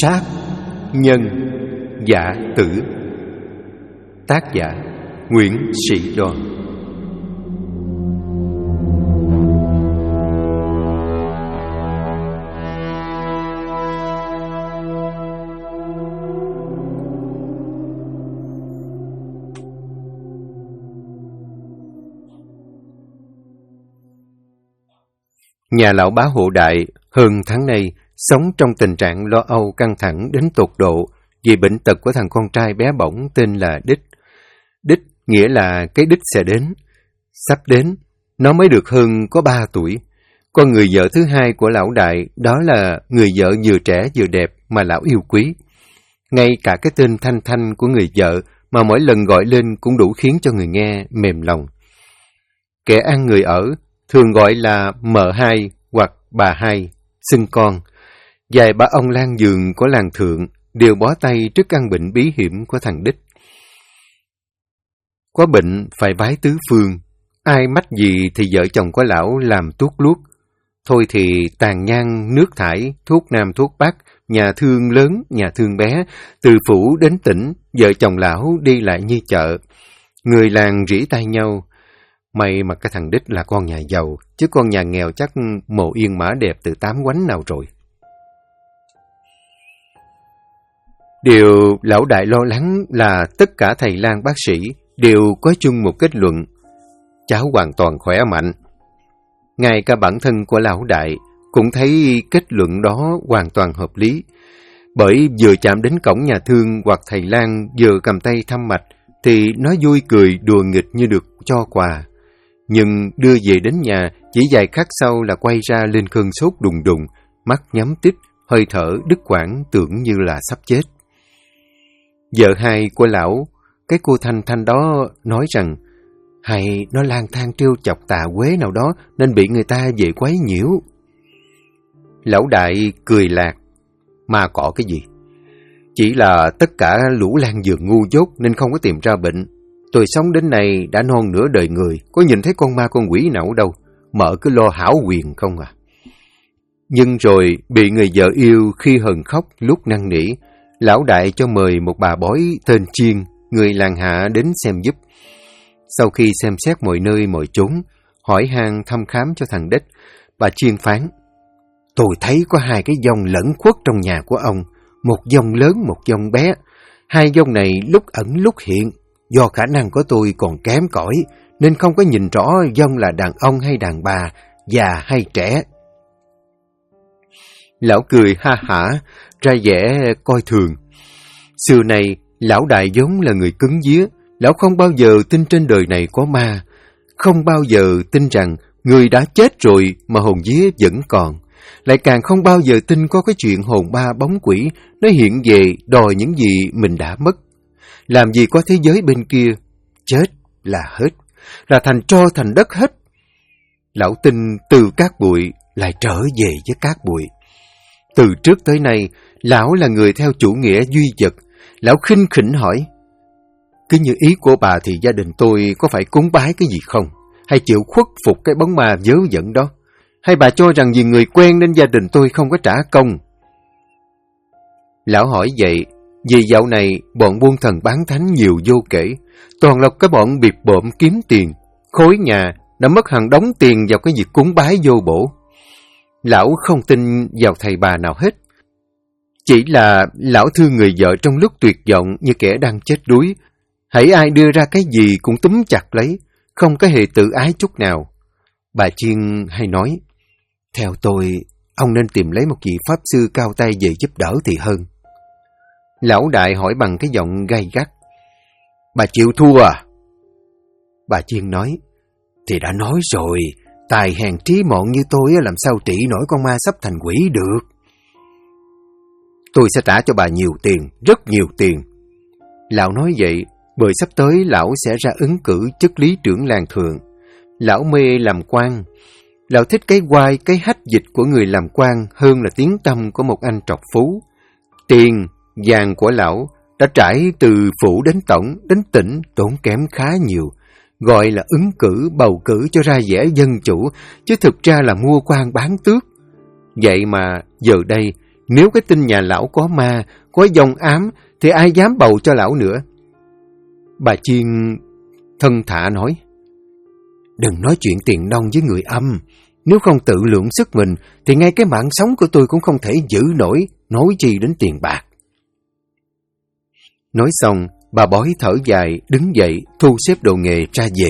Sát nhân giả tử. Tác giả Nguyễn Sĩ Đoàn. Nhà lão bá Hộ Đại hơn tháng nay sống trong tình trạng lo âu căng thẳng đến tột độ vì bệnh tật của thằng con trai bé bỏng tên là Đích. Đích nghĩa là cái đích sẽ đến. Sắp đến, nó mới được hơn có 3 tuổi. Con người vợ thứ hai của lão Đại đó là người vợ vừa trẻ vừa đẹp mà lão yêu quý. Ngay cả cái tên Thanh Thanh của người vợ mà mỗi lần gọi lên cũng đủ khiến cho người nghe mềm lòng. Kẻ ăn người ở thường gọi là M2 hoặc bà hai, xưng con. Vài bà ông lang giường của làng thượng đều bó tay trước căn bệnh bí hiểm của thằng Đích. Có bệnh phải vái tứ phương, ai mách gì thì vợ chồng của lão làm tuốt luốt. Thôi thì tàn nhang, nước thải, thuốc nam thuốc bắc, nhà thương lớn, nhà thương bé, từ phủ đến tỉnh, vợ chồng lão đi lại như chợ. Người làng rỉ tay nhau. May mà cái thằng Đích là con nhà giàu, chứ con nhà nghèo chắc mồ yên mã đẹp từ 8 quánh nào rồi. Điều lão Đại lo lắng là tất cả thầy lang bác sĩ đều có chung một kết luận: cháu hoàn toàn khỏe mạnh. Ngay cả bản thân của lão Đại cũng thấy kết luận đó hoàn toàn hợp lý. Bởi vừa chạm đến cổng nhà thương hoặc thầy lang vừa cầm tay thăm mạch thì nó vui cười đùa nghịch như được cho quà. Nhưng đưa về đến nhà, chỉ vài khắc sau là quay ra lên cơn sốt đùng đùng, mắt nhắm tít, hơi thở đứt quãng tưởng như là sắp chết. Vợ hai của lão, cái cô Thanh Thanh đó, nói rằng hay nó lang thang trêu chọc tà quế nào đó nên bị người ta về quấy nhiễu. Lão Đại cười lạc: ma cọ cái gì? Chỉ là tất cả lũ lang giường ngu dốt nên không có tìm ra bệnh. Tôi sống đến nay đã non nửa đời người, có nhìn thấy con ma con quỷ nào đâu, mợ cứ lo hảo quyền không à. Nhưng rồi bị người vợ yêu khi hờn khóc lúc năn nỉ, lão Đại cho mời một bà bói tên Chiên, người làng hạ đến xem giúp. Sau khi xem xét mọi nơi mọi chốn, hỏi han thăm khám cho thằng Đích, bà Chiên phán: tôi thấy có 2 cái vong lẫn khuất trong nhà của ông, một vong lớn một vong bé. 2 vong này lúc ẩn lúc hiện. Do khả năng của tôi còn kém cỏi nên không có nhìn rõ vong là đàn ông hay đàn bà, già hay trẻ. Lão cười ha hả, ra vẻ coi thường. Xưa này, lão Đại vốn là người cứng vía. Lão không bao giờ tin trên đời này có ma. Không bao giờ tin rằng người đã chết rồi mà hồn vía vẫn còn. Lại càng không bao giờ tin có cái chuyện hồn ma bóng quỷ nó hiện về đòi những gì mình đã mất. Làm gì có thế giới bên kia, chết là hết, là thành tro thành đất hết. Lão tin từ cát bụi lại trở về với cát bụi. Từ trước tới nay, lão là người theo chủ nghĩa duy vật. Lão khinh khỉnh hỏi: cứ như ý của bà thì gia đình tôi có phải cúng bái cái gì không? Hay chịu khuất phục cái bóng ma vớ vẩn đó? Hay bà cho rằng vì người quen nên gia đình tôi không có trả công? Lão hỏi vậy vì dạo này bọn buôn thần bán thánh nhiều vô kể, toàn là cái bọn bịp bợm kiếm tiền. Khối nhà đã mất hàng đống tiền vào cái việc cúng bái vô bổ. Lão không tin vào thầy bà nào hết. Chỉ là lão thương người vợ trong lúc tuyệt vọng như kẻ đang chết đuối. Hãy ai đưa ra cái gì cũng túm chặt lấy, không có hề tự ái chút nào. Bà Chiên hay nói: theo tôi, ông nên tìm lấy một vị pháp sư cao tay về giúp đỡ thì hơn. Lão Đại hỏi bằng cái giọng gay gắt: bà chịu thua à? Bà Chiên nói: thì đã nói rồi, tài hèn trí mọn như tôi làm sao trị nổi con ma sắp thành quỷ được. Tôi sẽ trả cho bà nhiều tiền, rất nhiều tiền. Lão nói vậy bởi sắp tới lão sẽ ra ứng cử chức lý trưởng làng thượng. Lão mê làm quan. Lão thích cái oai, cái hách dịch của người làm quan hơn là tiếng tăm của một anh trọc phú. Tiền, vàng của lão đã trải từ phủ đến tổng, đến tỉnh tốn kém khá nhiều. Gọi là ứng cử, bầu cử cho ra vẻ dân chủ, chứ thực ra là mua quan bán tước. Vậy mà giờ đây, Nếu cái tin nhà lão có ma, có dông ám, thì ai dám bầu cho lão nữa. Bà Chiên thân thả nói, đừng nói chuyện tiền nong với người âm. Nếu không tự lượng sức mình, thì ngay cái mạng sống của tôi cũng không thể giữ nổi, nói chi đến tiền bạc. Nói xong, bà Bói thở dài, đứng dậy, thu xếp đồ nghề ra về.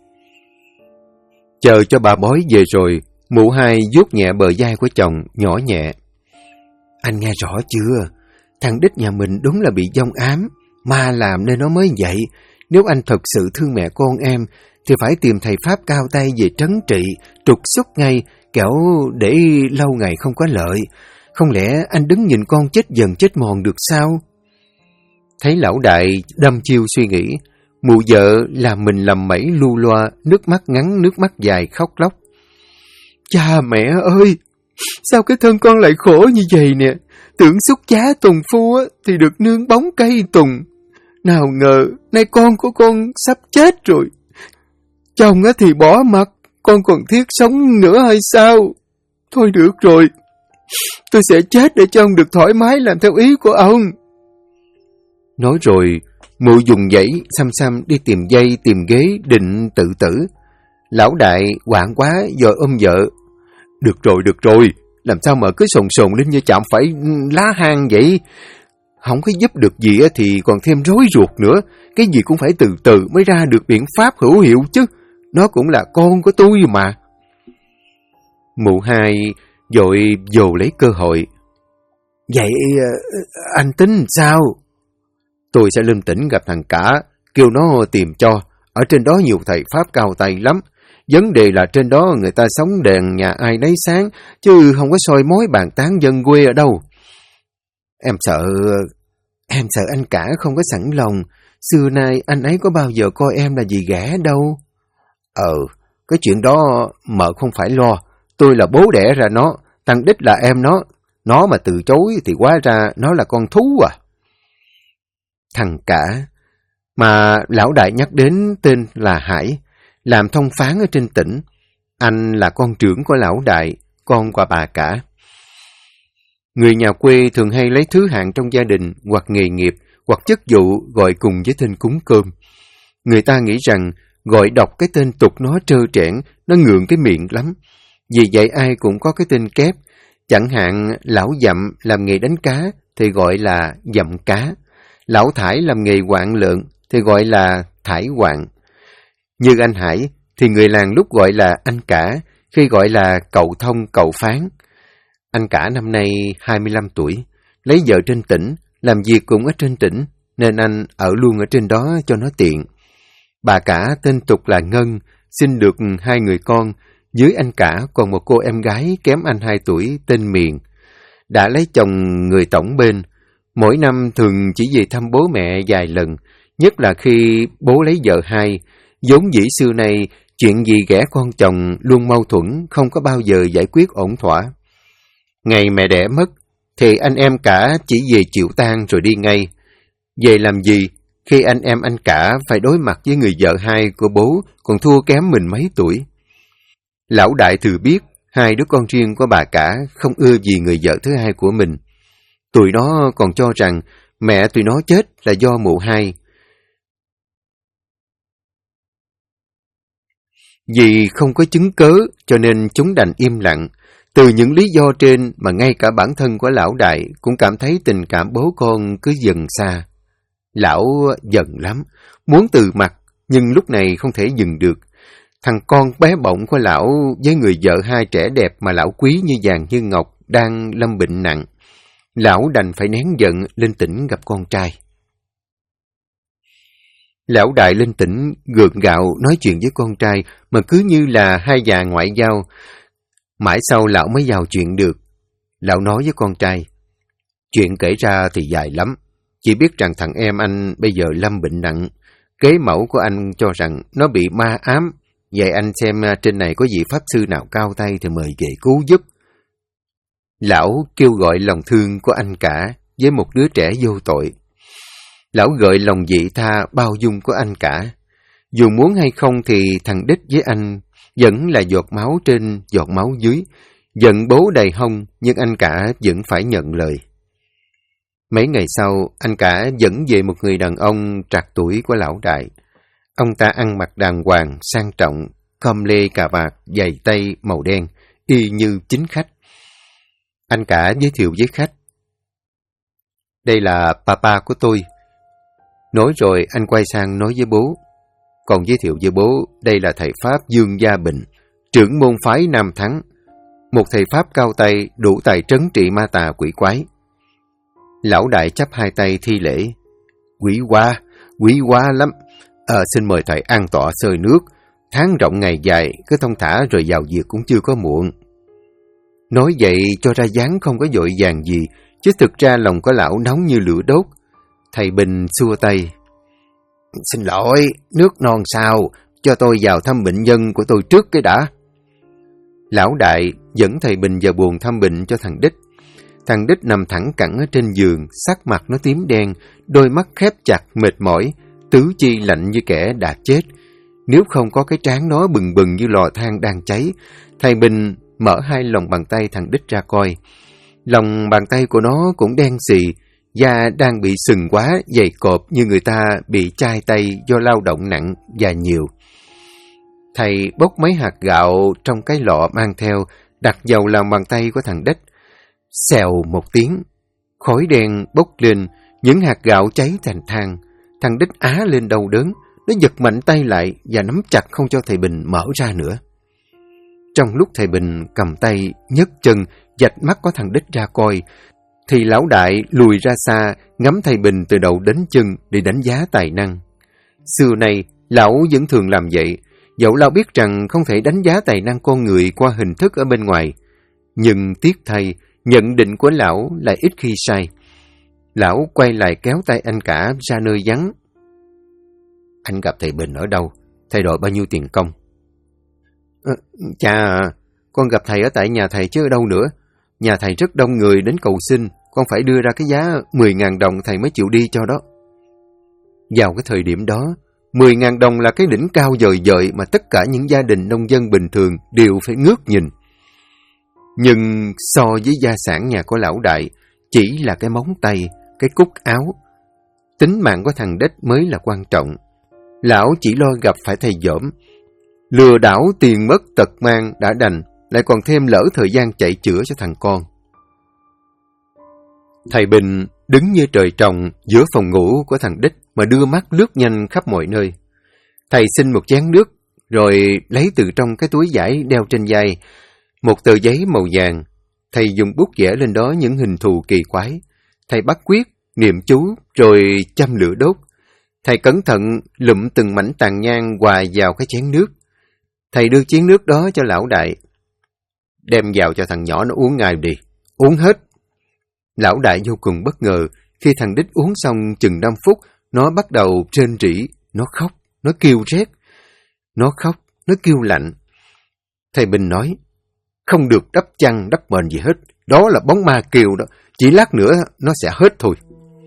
Chờ cho bà Bói về rồi, mụ Hai vuốt nhẹ bờ vai của chồng, nhỏ nhẹ. Anh nghe rõ chưa? Thằng đích nhà mình đúng là bị dông ám, ma làm nên nó mới vậy. Nếu anh thật sự thương mẹ con em, thì phải tìm thầy Pháp cao tay về trấn trị, trục xuất ngay, kẻo để lâu ngày không có lợi. Không lẽ anh đứng nhìn con chết dần chết mòn được sao? Thấy lão đại đâm chiêu suy nghĩ, mụ vợ làm mình lầm mẩy lu loa, nước mắt ngắn nước mắt dài khóc lóc. Cha mẹ ơi! Sao cái thân con lại khổ như vậy nè? Tưởng xuất giá tùng phu thì được nương bóng cây tùng. Nào ngờ, nay con của con sắp chết rồi. Chồng thì bỏ mặc, con còn thiết sống nữa hay sao? Thôi được rồi, tôi sẽ chết để cho ông được thoải mái làm theo ý của ông. Nói rồi, mụ dùng dãy xăm xăm đi tìm dây tìm ghế định tự tử. Lão đại hoảng quá rồi ôm vợ. Được rồi, làm sao mà cứ sồn sồn lên như chạm phải lá hang vậy? Không có giúp được gì thì còn thêm rối ruột nữa. Cái gì cũng phải từ từ mới ra được biện pháp hữu hiệu chứ. Nó cũng là con của tôi mà. Mụ Hai vội dồ lấy cơ hội. Vậy anh tính sao? Tôi sẽ lên tỉnh gặp thằng Cả, kêu nó tìm cho. Ở trên đó nhiều thầy Pháp cao tay lắm. Vấn đề là trên đó người ta sống đèn nhà ai nấy sáng, chứ không có soi mói bàn tán dân quê ở đâu. Em sợ anh Cả không có sẵn lòng. Xưa nay anh ấy có bao giờ coi em là gì ghẻ đâu. Cái chuyện đó mợ không phải lo. Tôi là bố đẻ ra nó, thằng đích là em nó. Nó mà từ chối thì hóa ra nó là con thú à. Thằng Cả mà lão đại nhắc đến tên là Hải, làm thông phán ở trên tỉnh. Anh là con trưởng của lão đại, con của bà Cả. Người nhà quê thường hay lấy thứ hạng trong gia đình hoặc nghề nghiệp hoặc chức vụ gọi cùng với tên cúng cơm. Người ta nghĩ rằng gọi đọc cái tên tục nó trơ trẽn, nó ngượng cái miệng lắm. Vì vậy ai cũng có cái tên kép. Chẳng hạn lão Dậm làm nghề đánh cá thì gọi là Dậm Cá. Lão Thải làm nghề quạng lợn thì gọi là Thải Quạng. Như anh Hải thì người làng lúc gọi là anh Cả, khi gọi là cậu Thông cậu Phán. Anh Cả năm nay 25 tuổi, lấy vợ trên tỉnh, làm việc cũng ở trên tỉnh, nên anh ở luôn ở trên đó cho nó tiện. Bà Cả tên tục là Ngân, sinh được 2 người con, dưới anh Cả còn một cô em gái kém anh 2 tuổi tên Miền. Đã lấy chồng người tổng bên, mỗi năm thường chỉ về thăm bố mẹ vài lần, nhất là khi bố lấy vợ hai. Vốn dĩ xưa nay, chuyện gì ghẻ con chồng luôn mâu thuẫn, không có bao giờ giải quyết ổn thỏa. Ngày mẹ đẻ mất, thì anh em Cả chỉ về chịu tang rồi đi ngay. Về làm gì, khi anh em anh Cả phải đối mặt với người vợ hai của bố, còn thua kém mình mấy tuổi. Lão đại thừa biết, 2 đứa con riêng của bà Cả không ưa gì người vợ thứ hai của mình. Tụi nó còn cho rằng mẹ tụi nó chết là do mụ Hai. Vì không có chứng cớ cho nên chúng đành im lặng. Từ những lý do trên mà ngay cả bản thân của lão đại cũng cảm thấy tình cảm bố con cứ dần xa. Lão giận lắm, muốn từ mặt, nhưng lúc này không thể dừng được. Thằng con bé bỏng của lão với người vợ hai trẻ đẹp mà lão quý như vàng như ngọc đang lâm bệnh nặng. Lão đành phải nén giận lên tỉnh gặp con trai. Lão đại lên tỉnh gượng gạo nói chuyện với con trai mà cứ như là hai già ngoại giao. Mãi sau lão mới vào chuyện được. Lão nói với con trai, chuyện kể ra thì dài lắm. Chỉ biết rằng thằng em anh bây giờ lâm bệnh nặng. Kế mẫu của anh cho rằng nó bị ma ám. Vậy anh xem trên này có vị pháp sư nào cao tay thì mời về cứu giúp. Lão kêu gọi lòng thương của anh Cả với một đứa trẻ vô tội. Lão gợi lòng vị tha bao dung của anh Cả. Dù muốn hay không thì thằng đích với anh vẫn là giọt máu trên giọt máu dưới. Giận bố đầy hông, nhưng anh cả vẫn phải nhận lời. Mấy ngày sau, anh cả dẫn về một người đàn ông trạc tuổi của lão đại. Ông ta ăn mặc đàng hoàng, sang trọng, com lê cà vạt, giày tây màu đen, y như chính khách. Anh cả giới thiệu với khách. Đây là papa của tôi. Nói rồi anh quay sang nói với bố. Còn giới thiệu với bố, đây là thầy Pháp Dương Gia Bình, trưởng môn phái Nam Thắng. Một thầy Pháp cao tay, đủ tài trấn trị ma tà quỷ quái. Lão đại chắp hai tay thi lễ. Quý quá lắm. Xin mời thầy an tọa xơi nước. Tháng rộng ngày dài, cứ thong thả rồi vào việc cũng chưa có muộn. Nói vậy cho ra dáng không có vội vàng gì, chứ thực ra lòng của lão nóng như lửa đốt. Thầy Bình xua tay. Xin lỗi, nước non sao, cho tôi vào thăm bệnh nhân của tôi trước cái đã. Lão đại dẫn thầy Bình vào buồng thăm bệnh cho thằng Đích. Thằng Đích nằm thẳng cẳng ở trên giường, sắc mặt nó tím đen, đôi mắt khép chặt, mệt mỏi, tứ chi lạnh như kẻ đã chết. Nếu không có cái trán nó bừng bừng như lò than đang cháy. Thầy Bình mở hai lòng bàn tay thằng Đích ra coi. Lòng bàn tay của nó cũng đen xì, da đang bị sừng quá, dày cộp như người ta bị chai tay do lao động nặng và nhiều. Thầy bốc mấy hạt gạo trong cái lọ mang theo, đặt vào lòng bàn tay của thằng Đích. Xèo một tiếng, khói đen bốc lên, những hạt gạo cháy thành than. Thằng Đích á lên đau đớn, nó giật mạnh tay lại và nắm chặt không cho thầy Bình mở ra nữa. Trong lúc thầy Bình cầm tay, nhấc chân, vạch mắt của thằng Đích ra coi, thì lão đại lùi ra xa, ngắm thầy Bình từ đầu đến chân để đánh giá tài năng. Xưa nay, lão vẫn thường làm vậy, dẫu lão biết rằng không thể đánh giá tài năng con người qua hình thức ở bên ngoài. Nhưng tiếc thay, nhận định của lão lại ít khi sai. Lão quay lại kéo tay anh cả ra nơi vắng. Anh gặp thầy Bình ở đâu? Thầy đòi bao nhiêu tiền công? Cha à, con gặp thầy ở tại nhà thầy chứ ở đâu nữa. Nhà thầy rất đông người đến cầu xin, con phải đưa ra cái giá 10.000 đồng thầy mới chịu đi cho đó. Vào cái thời điểm đó, 10.000 đồng là cái đỉnh cao vời vợi mà tất cả những gia đình nông dân bình thường đều phải ngước nhìn. Nhưng so với gia sản nhà của lão đại, chỉ là cái móng tay, cái cúc áo. Tính mạng của thằng Đích mới là quan trọng. Lão chỉ lo gặp phải thầy dởm. Lừa đảo tiền mất tật mang đã đành, lại còn thêm lỡ thời gian chạy chữa cho thằng con. Thầy Bình đứng như trời trồng giữa phòng ngủ của thằng Đích mà đưa mắt lướt nhanh khắp mọi nơi. Thầy xin một chén nước, rồi lấy từ trong cái túi vải đeo trên vai một tờ giấy màu vàng. Thầy dùng bút vẽ lên đó những hình thù kỳ quái. Thầy bắt quyết, niệm chú, rồi châm lửa đốt. Thầy cẩn thận lụm từng mảnh tàn nhang hòa vào cái chén nước. Thầy đưa chén nước đó cho lão đại. Đem vào cho thằng nhỏ nó uống ngay đi, uống hết. Lão đại vô cùng bất ngờ, khi thằng Đích uống xong chừng 5 phút, nó bắt đầu rên rỉ, nó khóc, nó kêu rét. Nó khóc, nó kêu lạnh. Thầy Bình nói, không được đắp chăn, đắp mền gì hết, đó là bóng ma kêu đó, chỉ lát nữa nó sẽ hết thôi.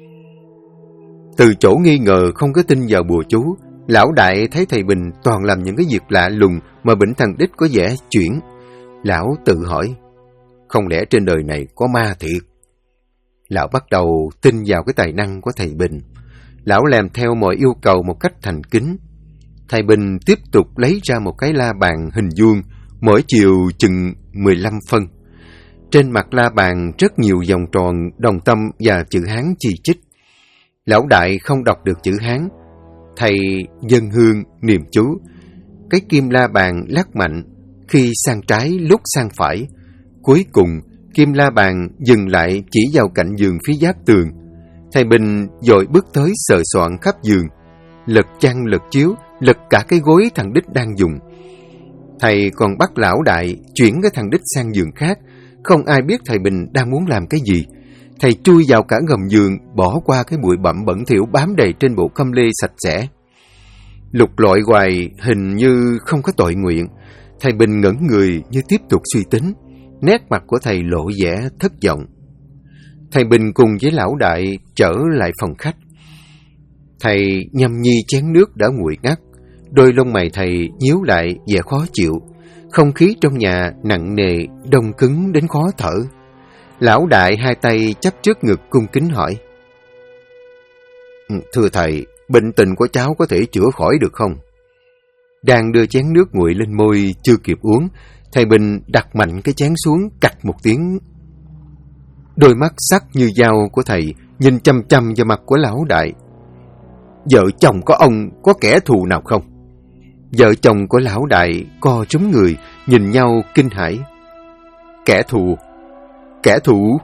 Từ chỗ nghi ngờ không có tin vào bùa chú, lão đại thấy thầy Bình toàn làm những cái việc lạ lùng mà bệnh thằng Đích có vẻ chuyển. Lão tự hỏi, không lẽ trên đời này có ma thiệt? Lão bắt đầu tin vào cái tài năng của thầy Bình. Lão làm theo mọi yêu cầu một cách thành kính. Thầy Bình tiếp tục lấy ra một cái la bàn hình vuông, mỗi chiều chừng 15 phân. Trên mặt la bàn rất nhiều vòng tròn, đồng tâm và chữ Hán chi chít. Lão đại không đọc được chữ Hán. Thầy dâng hương niệm chú. Cái kim la bàn lắc mạnh, khi sang trái lúc sang phải. Cuối cùng, kim la bàn dừng lại chỉ vào cạnh giường phía giáp tường. Thầy Bình vội bước tới sờ soạn khắp giường, lật chăn lật chiếu, lật cả cái gối thằng Đích đang dùng. Thầy còn bắt lão đại chuyển cái thằng Đích sang giường khác. Không ai biết thầy Bình đang muốn làm cái gì. Thầy chui vào cả gầm giường, bỏ qua cái bụi bặm bẩn thỉu bám đầy trên bộ câm lê sạch sẽ. Lục lọi hoài hình như không có tội nguyện. Thầy Bình ngẩn người như tiếp tục suy tính. Nét mặt của thầy lộ vẻ thất vọng. Thầy Bình cùng với lão đại trở lại phòng khách. Thầy nhâm nhi chén nước đã nguội ngắt. Đôi lông mày thầy nhíu lại vẻ khó chịu. không khí trong nhà nặng nề, đông cứng đến khó thở. Lão đại hai tay chắp trước ngực cung kính hỏi. Thưa thầy, bệnh tình của cháu có thể chữa khỏi được không? Đang đưa chén nước nguội lên môi, chưa kịp uống, thầy Bình đặt mạnh cái chén xuống, cạch một tiếng. Đôi mắt sắc như dao của thầy nhìn chăm chăm vào mặt của lão đại. Vợ chồng có ông có kẻ thù nào không? Vợ chồng của lão đại co trúm người, nhìn nhau kinh hãi. Kẻ thù? Kẻ thù?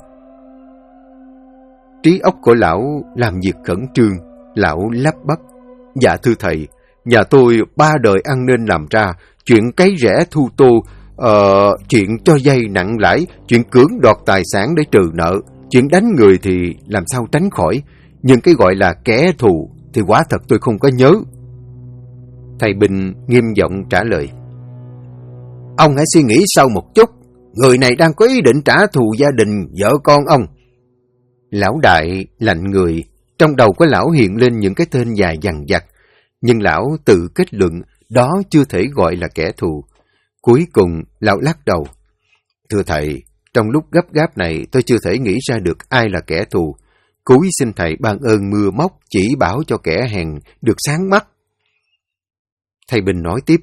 Trí óc của lão làm việc khẩn trương, lão lắp bắp. Dạ thưa thầy, nhà tôi 3 đời ăn nên làm ra, chuyện cấy rẽ thu tô, chuyện cho vay nặng lãi, chuyện cưỡng đoạt tài sản để trừ nợ, chuyện đánh người thì làm sao tránh khỏi, nhưng cái gọi là kẻ thù thì quả thật tôi không có nhớ. Thầy Bình nghiêm giọng trả lời. Ông hãy suy nghĩ sâu một chút, người này đang có ý định trả thù gia đình, vợ con ông. Lão đại lạnh người, trong đầu của lão hiện lên những cái tên dài dằng dặc, nhưng lão tự kết luận đó chưa thể gọi là kẻ thù. Cuối cùng lão lắc đầu. Thưa thầy, trong lúc gấp gáp này tôi chưa thể nghĩ ra được ai là kẻ thù. Cúi xin thầy ban ơn mưa móc chỉ bảo cho kẻ hèn được sáng mắt. Thầy Bình nói tiếp.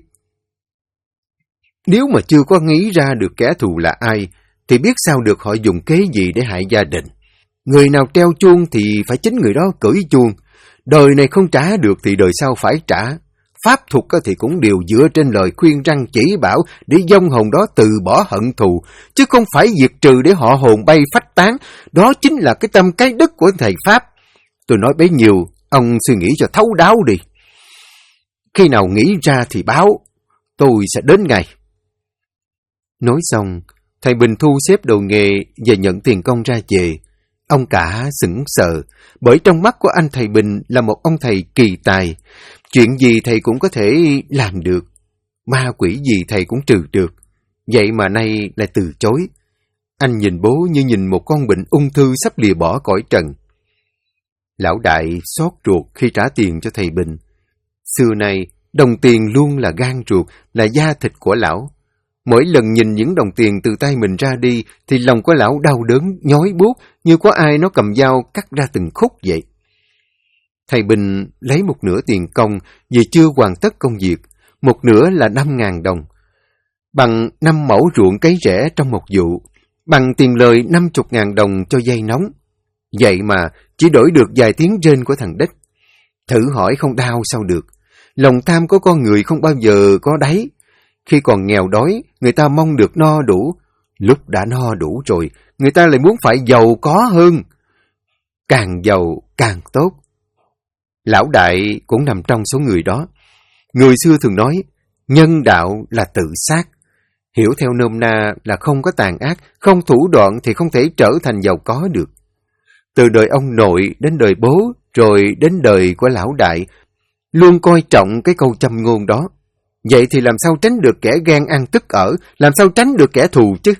Nếu mà chưa có nghĩ ra được kẻ thù là ai, thì biết sao được họ dùng kế gì để hại gia đình. Người nào treo chuông thì phải chính người đó cưỡi chuông. Đời này không trả được thì đời sau phải trả. Pháp thuật thì cũng đều dựa trên lời khuyên răn chỉ bảo để vong hồn đó từ bỏ hận thù, chứ không phải diệt trừ để họ hồn bay phách tán. Đó chính là cái tâm cái đức của thầy Pháp. Tôi nói bấy nhiêu, ông suy nghĩ cho thấu đáo đi. Khi nào nghĩ ra thì báo, tôi sẽ đến ngay. Nói xong, thầy Bình thu xếp đồ nghề và nhận tiền công ra về. Ông cả sững sờ, bởi trong mắt của anh thầy Bình là một ông thầy kỳ tài. Chuyện gì thầy cũng có thể làm được, ma quỷ gì thầy cũng trừ được. Vậy mà nay lại từ chối. Anh nhìn bố như nhìn một con bệnh ung thư sắp lìa bỏ cõi trần. Lão đại xót ruột khi trả tiền cho thầy Bình. Xưa nay, đồng tiền luôn là gan ruột, là da thịt của lão. Mỗi lần nhìn những đồng tiền từ tay mình ra đi, thì lòng của lão đau đớn, nhói buốt, như có ai nó cầm dao cắt ra từng khúc vậy. Thầy Bình lấy một nửa tiền công vì chưa hoàn tất công việc, một nửa là 5.000 đồng. Bằng 5 mẫu ruộng cấy rẽ trong một vụ, bằng tiền lời 50.000 đồng cho dây nóng. Vậy mà chỉ đổi được vài tiếng rên của thằng Đích. Thử hỏi không đau sao được. Lòng tham của con người không bao giờ có đáy. Khi còn nghèo đói, người ta mong được no đủ. Lúc đã no đủ rồi, người ta lại muốn phải giàu có hơn. Càng giàu càng tốt. Lão đại cũng nằm trong số người đó. Người xưa thường nói, nhân đạo là tự sát. Hiểu theo nôm na là không có tàn ác, không thủ đoạn thì không thể trở thành giàu có được. Từ đời ông nội đến đời bố, rồi đến đời của lão đại, luôn coi trọng cái câu châm ngôn đó. Vậy thì làm sao tránh được kẻ ghen ăn tức ở, làm sao tránh được kẻ thù chứ?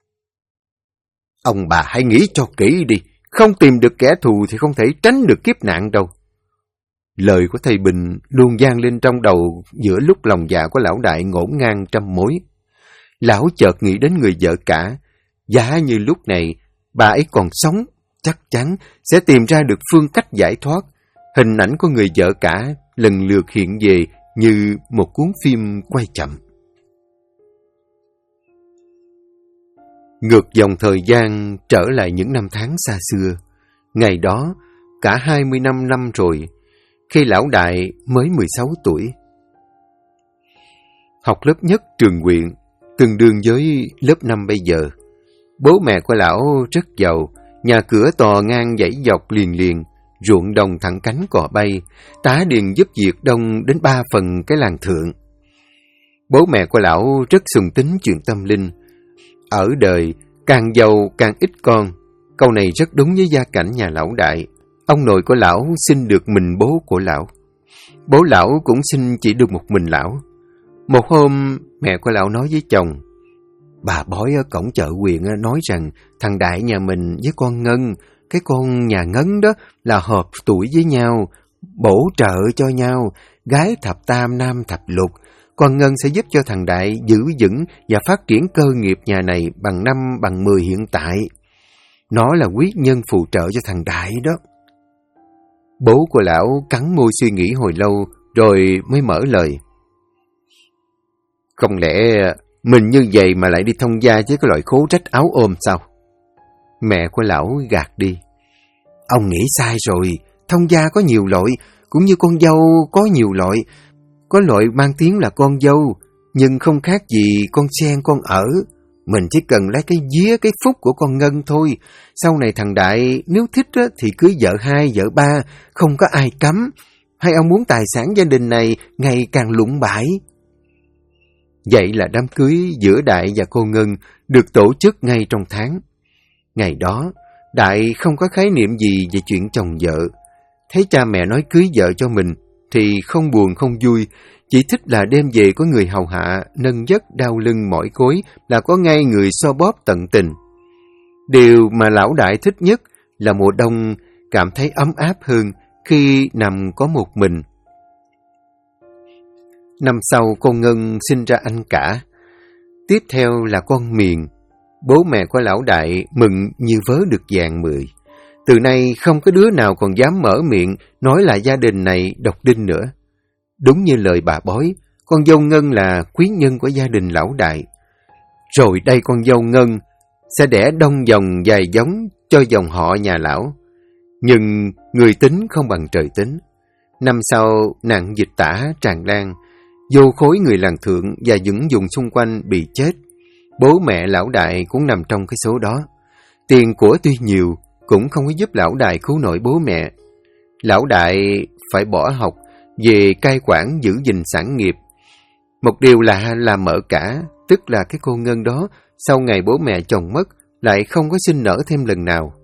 Ông bà hãy nghĩ cho kỹ đi, không tìm được kẻ thù thì không thể tránh được kiếp nạn đâu. Lời của thầy Bình luôn vang lên trong đầu giữa lúc lòng dạ của lão đại ngổn ngang trăm mối. Lão chợt nghĩ đến người vợ cả, giá như lúc này bà ấy còn sống, chắc chắn sẽ tìm ra được phương cách giải thoát. Hình ảnh của người vợ cả lần lượt hiện về như một cuốn phim quay chậm. Ngược dòng thời gian trở lại những năm tháng xa xưa. Ngày đó, cả 25 năm rồi, khi lão đại mới 16 tuổi. Học lớp nhất trường huyện, tương đương với lớp 5 bây giờ. Bố mẹ của lão rất giàu, nhà cửa tò ngang dãy dọc liền liền, ruộng đồng thẳng cánh cò bay, tá điền giúp việc đông đến 3 phần cái làng thượng. Bố mẹ của lão rất sùng tín chuyện tâm linh. Ở đời, càng giàu càng ít con. Câu này rất đúng với gia cảnh nhà lão đại. Ông nội của lão sinh được mình bố của lão. Bố lão cũng sinh chỉ được một mình lão. Một hôm, mẹ của lão nói với chồng, bà bói ở cổng chợ huyện nói rằng thằng Đại nhà mình với con Ngân, cái con nhà Ngân đó là hợp tuổi với nhau, bổ trợ cho nhau, gái thập tam nam thập lục, con Ngân sẽ giúp cho thằng Đại giữ vững và phát triển cơ nghiệp nhà này bằng 5 bằng 10 hiện tại. Nó là quyết nhân phụ trợ cho thằng Đại đó. Bố của lão cắn môi suy nghĩ hồi lâu rồi mới mở lời. Không lẽ mình như vậy mà lại đi thông gia với cái loại khố rách áo ôm sao? Mẹ của lão gạt đi. Ông nghĩ sai rồi, thông gia có nhiều loại, cũng như con dâu có nhiều loại. Có loại mang tiếng là con dâu, nhưng không khác gì con sen con ở. Mình chỉ cần lấy cái vía cái phúc của con Ngân thôi. Sau này thằng Đại nếu thích thì cưới vợ 2, vợ 3, không có ai cấm. Hay ông muốn tài sản gia đình này ngày càng lụng bại? Vậy là đám cưới giữa Đại và cô Ngân được tổ chức ngay trong tháng. Ngày đó, Đại không có khái niệm gì về chuyện chồng vợ. Thấy cha mẹ nói cưới vợ cho mình thì không buồn không vui, chỉ thích là đêm về có người hầu hạ, nâng giấc đau lưng mỏi gối là có ngay người xoa bóp tận tình. Điều mà lão Đại thích nhất là mùa đông cảm thấy ấm áp hơn khi nằm có một mình. Năm sau con Ngân sinh ra anh cả. Tiếp theo là con Miền. Bố mẹ của lão Đại mừng như vớ được vàng 10. Từ nay không có đứa nào còn dám mở miệng nói là gia đình này độc đinh nữa. Đúng như lời bà bói, con dâu Ngân là quý nhân của gia đình lão Đại. Rồi đây con dâu Ngân sẽ đẻ đông dòng dài giống cho dòng họ nhà lão. Nhưng người tính không bằng trời tính. Năm sau nạn dịch tả tràn lan, vô khối người làng thượng và những vùng xung quanh bị chết. Bố mẹ lão Đại cũng nằm trong cái số đó. Tiền của tuy nhiều cũng không có giúp lão Đại cứu nổi bố mẹ. Lão Đại phải bỏ học về cai quản giữ gìn sản nghiệp. Một điều lạ là mợ cả, tức là cái cô Ngân đó, sau ngày bố mẹ chồng mất, lại không có sinh nở thêm lần nào.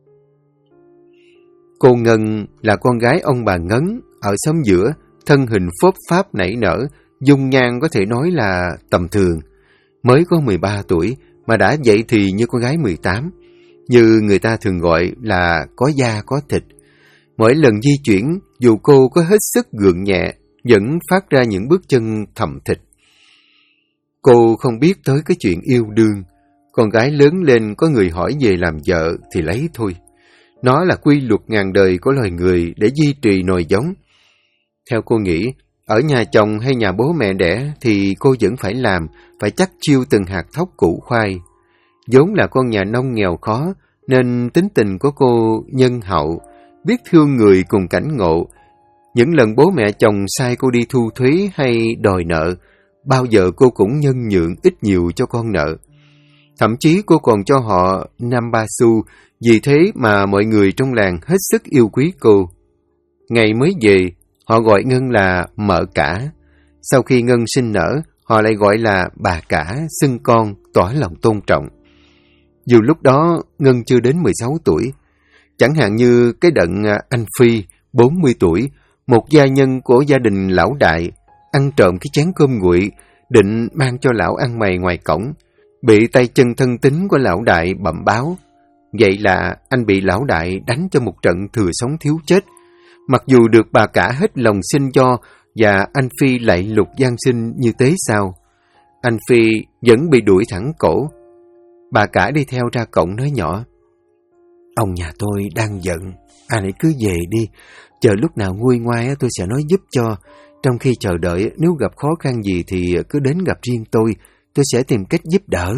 Cô Ngân là con gái ông bà Ngấn, ở xóm giữa, thân hình phốp pháp nảy nở, dung nhan có thể nói là tầm thường. Mới có 13 tuổi mà đã dậy thì như con gái 18, như người ta thường gọi là có da có thịt. Mỗi lần di chuyển, dù cô có hết sức gượng nhẹ, vẫn phát ra những bước chân thầm thịt. Cô không biết tới cái chuyện yêu đương. Con gái lớn lên có người hỏi về làm vợ thì lấy thôi. Nó là quy luật ngàn đời của loài người để duy trì nòi giống. Theo cô nghĩ, ở nhà chồng hay nhà bố mẹ đẻ thì cô vẫn phải làm, phải chắc chiêu từng hạt thóc củ khoai. Vốn là con nhà nông nghèo khó, nên tính tình của cô nhân hậu, biết thương người cùng cảnh ngộ. Những lần bố mẹ chồng sai cô đi thu thuế hay đòi nợ, bao giờ cô cũng nhân nhượng ít nhiều cho con nợ. Thậm chí cô còn cho họ 5-3 xu, vì thế mà mọi người trong làng hết sức yêu quý cô. Ngày mới về, họ gọi Ngân là mợ cả. Sau khi Ngân sinh nở, họ lại gọi là bà cả, xưng con, tỏ lòng tôn trọng. Dù lúc đó Ngân chưa đến 16 tuổi. Chẳng hạn như cái đận anh Phi, 40 tuổi, một gia nhân của gia đình lão Đại, ăn trộm cái chén cơm nguội, định mang cho lão ăn mày ngoài cổng, bị tay chân thân tín của lão Đại bẩm báo. Vậy là anh bị lão Đại đánh cho một trận thừa sống thiếu chết. Mặc dù được bà cả hết lòng xin cho và anh Phi lạy lục gian sinh như thế sao, anh Phi vẫn bị đuổi thẳng cổ. Bà cả đi theo ra cổng nói nhỏ: "Ông nhà tôi đang giận, anh ấy cứ về đi, chờ lúc nào nguôi ngoai tôi sẽ nói giúp cho. Trong khi chờ đợi, nếu gặp khó khăn gì thì cứ đến gặp riêng tôi sẽ tìm cách giúp đỡ."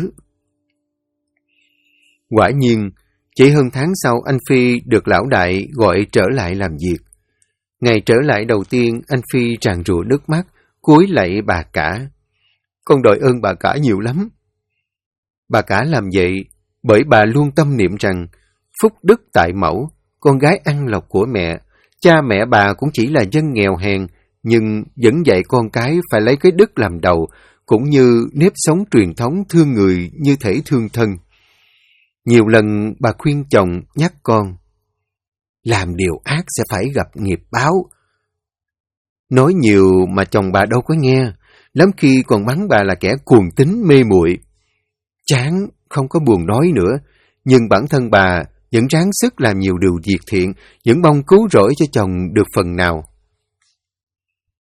Quả nhiên, chỉ hơn tháng sau anh Phi được lão Đại gọi trở lại làm việc. Ngày trở lại đầu tiên, anh Phi tràn trụa nước mắt, cúi lạy bà cả: "Con đòi ơn bà cả nhiều lắm." Bà cả làm vậy bởi bà luôn tâm niệm rằng phúc đức tại mẫu, con gái ăn lộc của mẹ. Cha mẹ bà cũng chỉ là dân nghèo hèn, nhưng vẫn dạy con cái phải lấy cái đức làm đầu, cũng như nếp sống truyền thống thương người như thể thương thân. Nhiều lần bà khuyên chồng nhắc con: "Làm điều ác sẽ phải gặp nghiệp báo." Nói nhiều mà chồng bà đâu có nghe, lắm khi còn mắng bà là kẻ cuồng tín mê muội. Chán, không có buồn nói nữa, nhưng bản thân bà vẫn ráng sức làm nhiều điều việc thiện, vẫn mong cứu rỗi cho chồng được phần nào.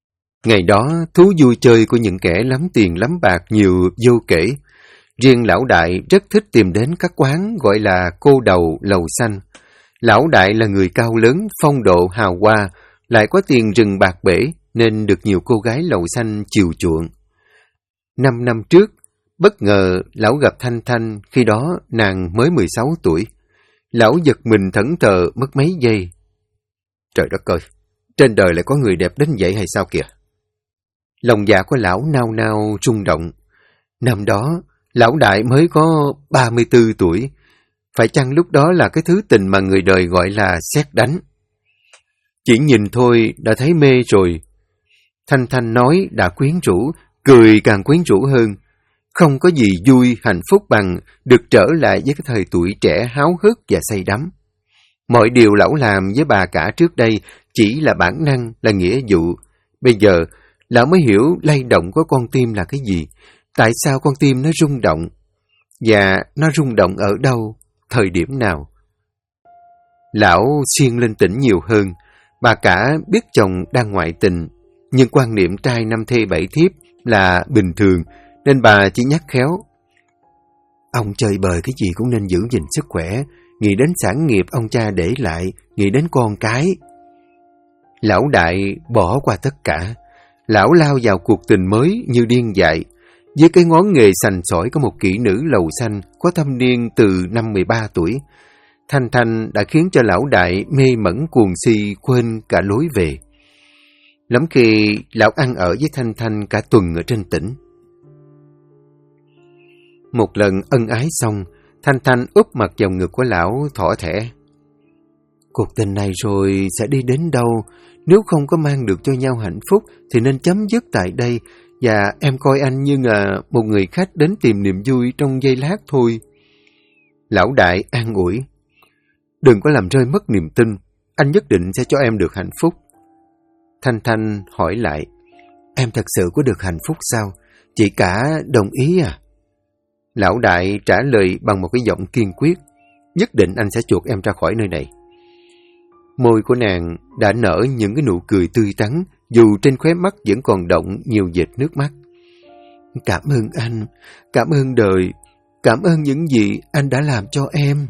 Ngày đó, thú vui chơi của những kẻ lắm tiền lắm bạc nhiều vô kể. Riêng lão đại rất thích tìm đến các quán gọi là cô đầu lầu xanh. Lão đại là người cao lớn, phong độ hào hoa, lại có tiền rừng bạc bể nên được nhiều cô gái lầu xanh chiều chuộng. 5 năm trước, bất ngờ lão gặp Thanh Thanh, khi đó nàng mới 16 tuổi. Lão giật mình thẫn thờ mất mấy giây. Trời đất ơi, trên đời lại có người đẹp đến vậy hay sao kìa? Lòng dạ của lão nao nao rung động. Năm đó, lão đại mới có 34 tuổi. Phải chăng lúc đó là cái thứ tình mà người đời gọi là sét đánh? Chỉ nhìn thôi đã thấy mê rồi. Thanh Thanh nói đã quyến rũ, cười càng quyến rũ hơn. Không có gì vui, hạnh phúc bằng được trở lại với cái thời tuổi trẻ háo hức và say đắm. Mọi điều lão làm với bà cả trước đây chỉ là bản năng, là nghĩa vụ. Bây giờ, lão mới hiểu lay động của con tim là cái gì, tại sao con tim nó rung động, và nó rung động ở đâu, thời điểm nào. Lão siêng lên tỉnh nhiều hơn. Bà cả biết chồng đang ngoại tình, nhưng quan niệm trai năm thê bảy thiếp là bình thường, nên bà chỉ nhắc khéo. Ông chơi bời cái gì cũng nên giữ gìn sức khỏe, nghĩ đến sản nghiệp ông cha để lại, nghĩ đến con cái. Lão đại bỏ qua tất cả. Lão lao vào cuộc tình mới như điên dại. Với cái ngón nghề sành sỏi có một kỹ nữ lầu xanh có thâm niên từ năm 13 tuổi. Thanh Thanh đã khiến cho lão đại mê mẩn cuồng si, quên cả lối về. Lắm khi lão ăn ở với Thanh Thanh cả tuần ở trên tỉnh. Một lần ân ái xong, Thanh Thanh úp mặt vào ngực của lão thỏ thẻ. Cuộc tình này rồi sẽ đi đến đâu? Nếu không có mang được cho nhau hạnh phúc thì nên chấm dứt tại đây, và em coi anh như là một người khách đến tìm niềm vui trong giây lát thôi. Lão đại an ủi. Đừng có làm rơi mất niềm tin, anh nhất định sẽ cho em được hạnh phúc. Thanh Thanh hỏi lại. Em thật sự có được hạnh phúc sao? Chị cả đồng ý à? Lão đại trả lời bằng một cái giọng kiên quyết. Nhất định anh sẽ chuộc em ra khỏi nơi này. Môi của nàng đã nở những cái nụ cười tươi tắn, dù trên khóe mắt vẫn còn đọng nhiều vệt nước mắt. Cảm ơn anh, cảm ơn đời, cảm ơn những gì anh đã làm cho em.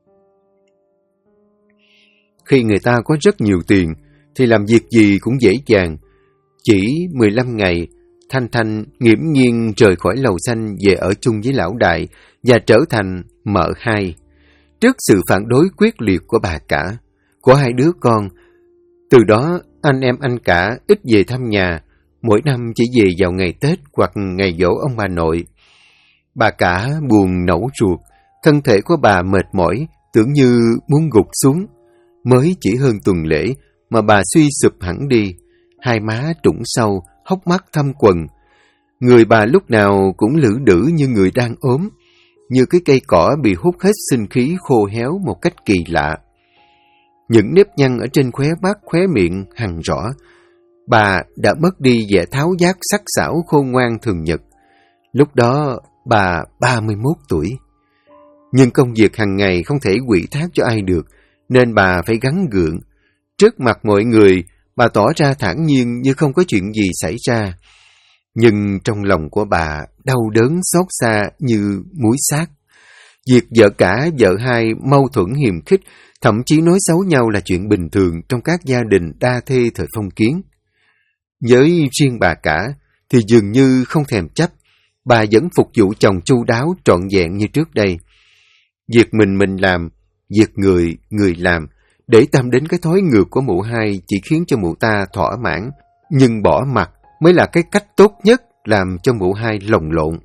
Khi người ta có rất nhiều tiền, thì làm việc gì cũng dễ dàng. Chỉ 15 ngày, Thanh Thanh nghiễm nhiên rời khỏi lầu xanh về ở chung với lão đại và trở thành mợ hai. Trước sự phản đối quyết liệt của bà cả, của hai đứa con, từ đó anh em anh cả ít về thăm nhà, mỗi năm chỉ về vào ngày Tết hoặc ngày giỗ ông bà nội. Bà cả buồn nẫu ruột, thân thể của bà mệt mỏi, tưởng như muốn gục xuống. Mới chỉ hơn tuần lễ mà bà suy sụp hẳn đi, hai má trũng sâu, hốc mắt thâm quầng. Người bà lúc nào cũng lử đử như người đang ốm, như cái cây cỏ bị hút hết sinh khí khô héo một cách kỳ lạ. Những nếp nhăn ở trên khóe mắt, khóe miệng hằn rõ. Bà đã mất đi vẻ tháo vát sắc sảo khôn ngoan thường nhật. Lúc đó bà 31 tuổi. Nhưng công việc hàng ngày không thể ủy thác cho ai được, nên bà phải gắng gượng. Trước mặt mọi người, bà tỏ ra thản nhiên như không có chuyện gì xảy ra. Nhưng trong lòng của bà đau đớn xót xa như muối xác. Việc vợ cả vợ hai mâu thuẫn hiềm khích, thậm chí nói xấu nhau là chuyện bình thường trong các gia đình đa thê thời phong kiến. Với riêng bà cả thì dường như không thèm chấp, bà vẫn phục vụ chồng chu đáo trọn vẹn như trước đây. Việc mình làm, việc người làm, để tâm đến cái thói ngược của mụ hai chỉ khiến cho mụ ta thỏa mãn, nhưng bỏ mặc mới là cái cách tốt nhất làm cho mụ hai lồng lộn.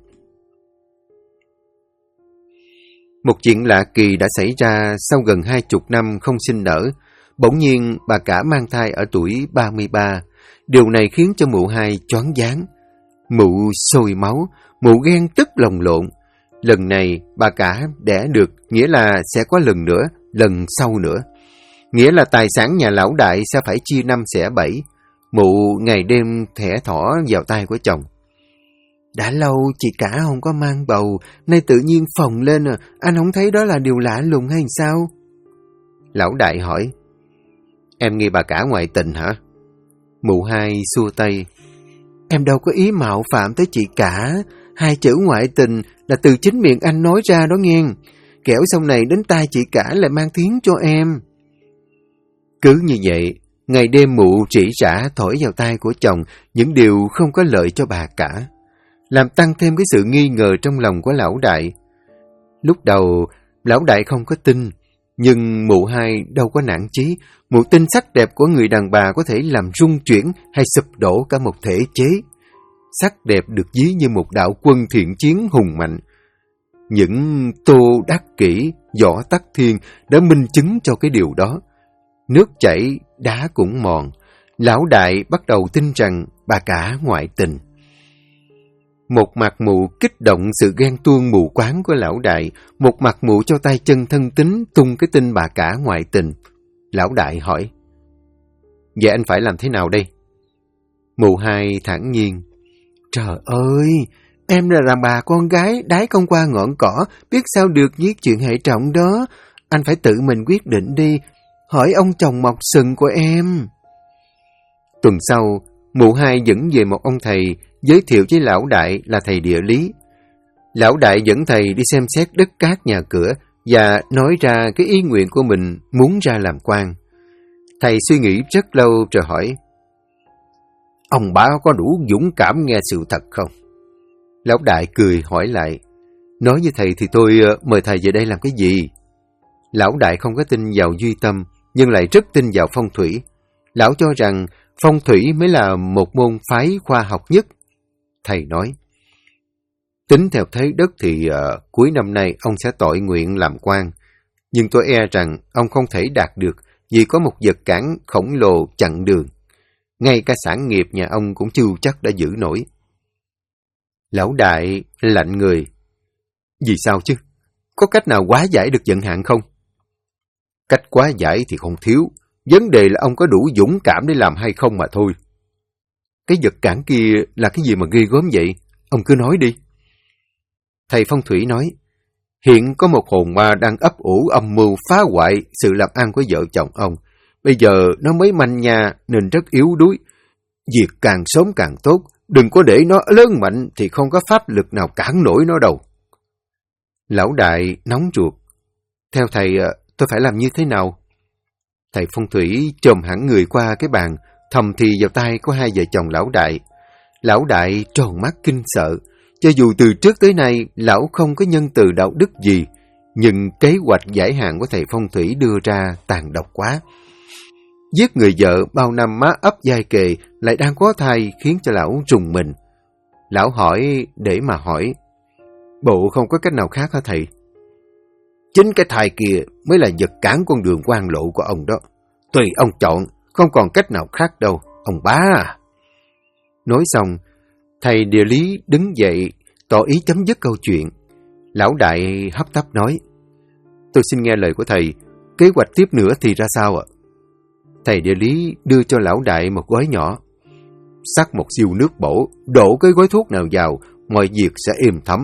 Một chuyện lạ kỳ đã xảy ra sau gần 20 năm không sinh nở. Bỗng nhiên bà cả mang thai ở tuổi 33. Điều này khiến cho mụ hai choáng váng. Mụ sôi máu, mụ ghen tức lồng lộn. Lần này bà cả đẻ được, nghĩa là sẽ có lần nữa, lần sau nữa. Nghĩa là tài sản nhà lão đại sẽ phải chia 5 xẻ 7. Mụ ngày đêm thẻ thỏ vào tay của chồng. Đã lâu chị cả không có mang bầu, nay tự nhiên phồng lên à, anh không thấy đó là điều lạ lùng hay sao? Lão đại hỏi. Em nghi bà cả ngoại tình hả? Mụ hai xua tay. Em đâu có ý mạo phạm tới chị cả. 2 chữ ngoại tình là từ chính miệng anh nói ra đó nghe. Kẻo sau này đến tai chị cả lại mang tiếng cho em. Cứ như vậy, ngày đêm mụ rỉ rả thổi vào tai của chồng những điều không có lợi cho bà cả, làm tăng thêm cái sự nghi ngờ trong lòng của lão đại. Lúc đầu, lão đại không có tin, nhưng mụ hai đâu có nản chí. Mụ tin sắc đẹp của người đàn bà có thể làm rung chuyển hay sụp đổ cả một thể chế. Sắc đẹp được ví như một đạo quân thiện chiến hùng mạnh. Những Tô Đắc Kỷ, Võ Tắc Thiên đã minh chứng cho cái điều đó. Nước chảy, đá cũng mòn. Lão đại bắt đầu tin rằng bà cả ngoại tình. Một mặt mụ kích động sự ghen tuông mù quáng của lão đại, một mặt mụ cho tay chân thân tín tung cái tin bà cả ngoại tình. Lão đại hỏi, vậy anh phải làm thế nào đây? Mụ hai thản nhiên, trời ơi, em là đàn bà con gái, đái không qua ngọn cỏ, biết sao được với chuyện hệ trọng đó. Anh phải tự mình quyết định đi, hỏi ông chồng mọc sừng của em. Tuần sau, mụ hai dẫn về một ông thầy, giới thiệu với lão đại là thầy địa lý. Lão đại dẫn thầy đi xem xét đất cát nhà cửa và nói ra cái ý nguyện của mình muốn ra làm quan. Thầy suy nghĩ rất lâu rồi hỏi, ông bà có đủ dũng cảm nghe sự thật không? Lão đại cười hỏi lại, nói với thầy thì tôi mời thầy về đây làm cái gì? Lão đại không có tin vào duy tâm, nhưng lại rất tin vào phong thủy. Lão cho rằng phong thủy mới là một môn phái khoa học nhất. Thầy nói, tính theo thế đất thì cuối năm nay ông sẽ tội nguyện làm quan. Nhưng tôi e rằng ông không thể đạt được vì có một vật cản khổng lồ chặn đường. Ngay cả sản nghiệp nhà ông cũng chưa chắc đã giữ nổi. Lão đại lạnh người, vì sao chứ? Có cách nào hóa giải được vận hạn không? Cách hóa giải thì không thiếu. Vấn đề là ông có đủ dũng cảm để làm hay không mà thôi. Cái vật cản kia là cái gì mà ghê gớm vậy? Ông cứ nói đi. Thầy phong thủy nói, hiện có một hồn ma đang ấp ủ âm mưu phá hoại sự làm ăn của vợ chồng ông. Bây giờ nó mới manh nha nên rất yếu đuối. Việc càng sớm càng tốt, đừng có để nó lớn mạnh thì không có pháp lực nào cản nổi nó đâu. Lão đại nóng ruột. Theo thầy, tôi phải làm như thế nào? Thầy phong thủy chồm hẳn người qua cái bàn, thầm thì vào tai của hai vợ chồng lão đại. Lão đại tròn mắt kinh sợ. Cho dù từ trước tới nay lão không có nhân từ đạo đức gì, nhưng kế hoạch giải hạn của thầy phong thủy đưa ra tàn độc quá. Giết người vợ bao năm má ấp dai kề lại đang có thai khiến cho lão rùng mình. Lão hỏi để mà hỏi, bộ không có cách nào khác hả thầy? Chính cái thai kia mới là vật cản con đường quan lộ của ông đó. Tùy ông chọn, không còn cách nào khác đâu, ông bá à. Nói xong, thầy địa lý đứng dậy, tỏ ý chấm dứt câu chuyện. Lão đại hấp tấp nói, tôi xin nghe lời của thầy, kế hoạch tiếp nữa thì ra sao ạ? Thầy địa lý đưa cho lão đại một gói nhỏ. Sắc một siêu nước bổ, đổ cái gói thuốc nào vào, mọi việc sẽ êm thấm.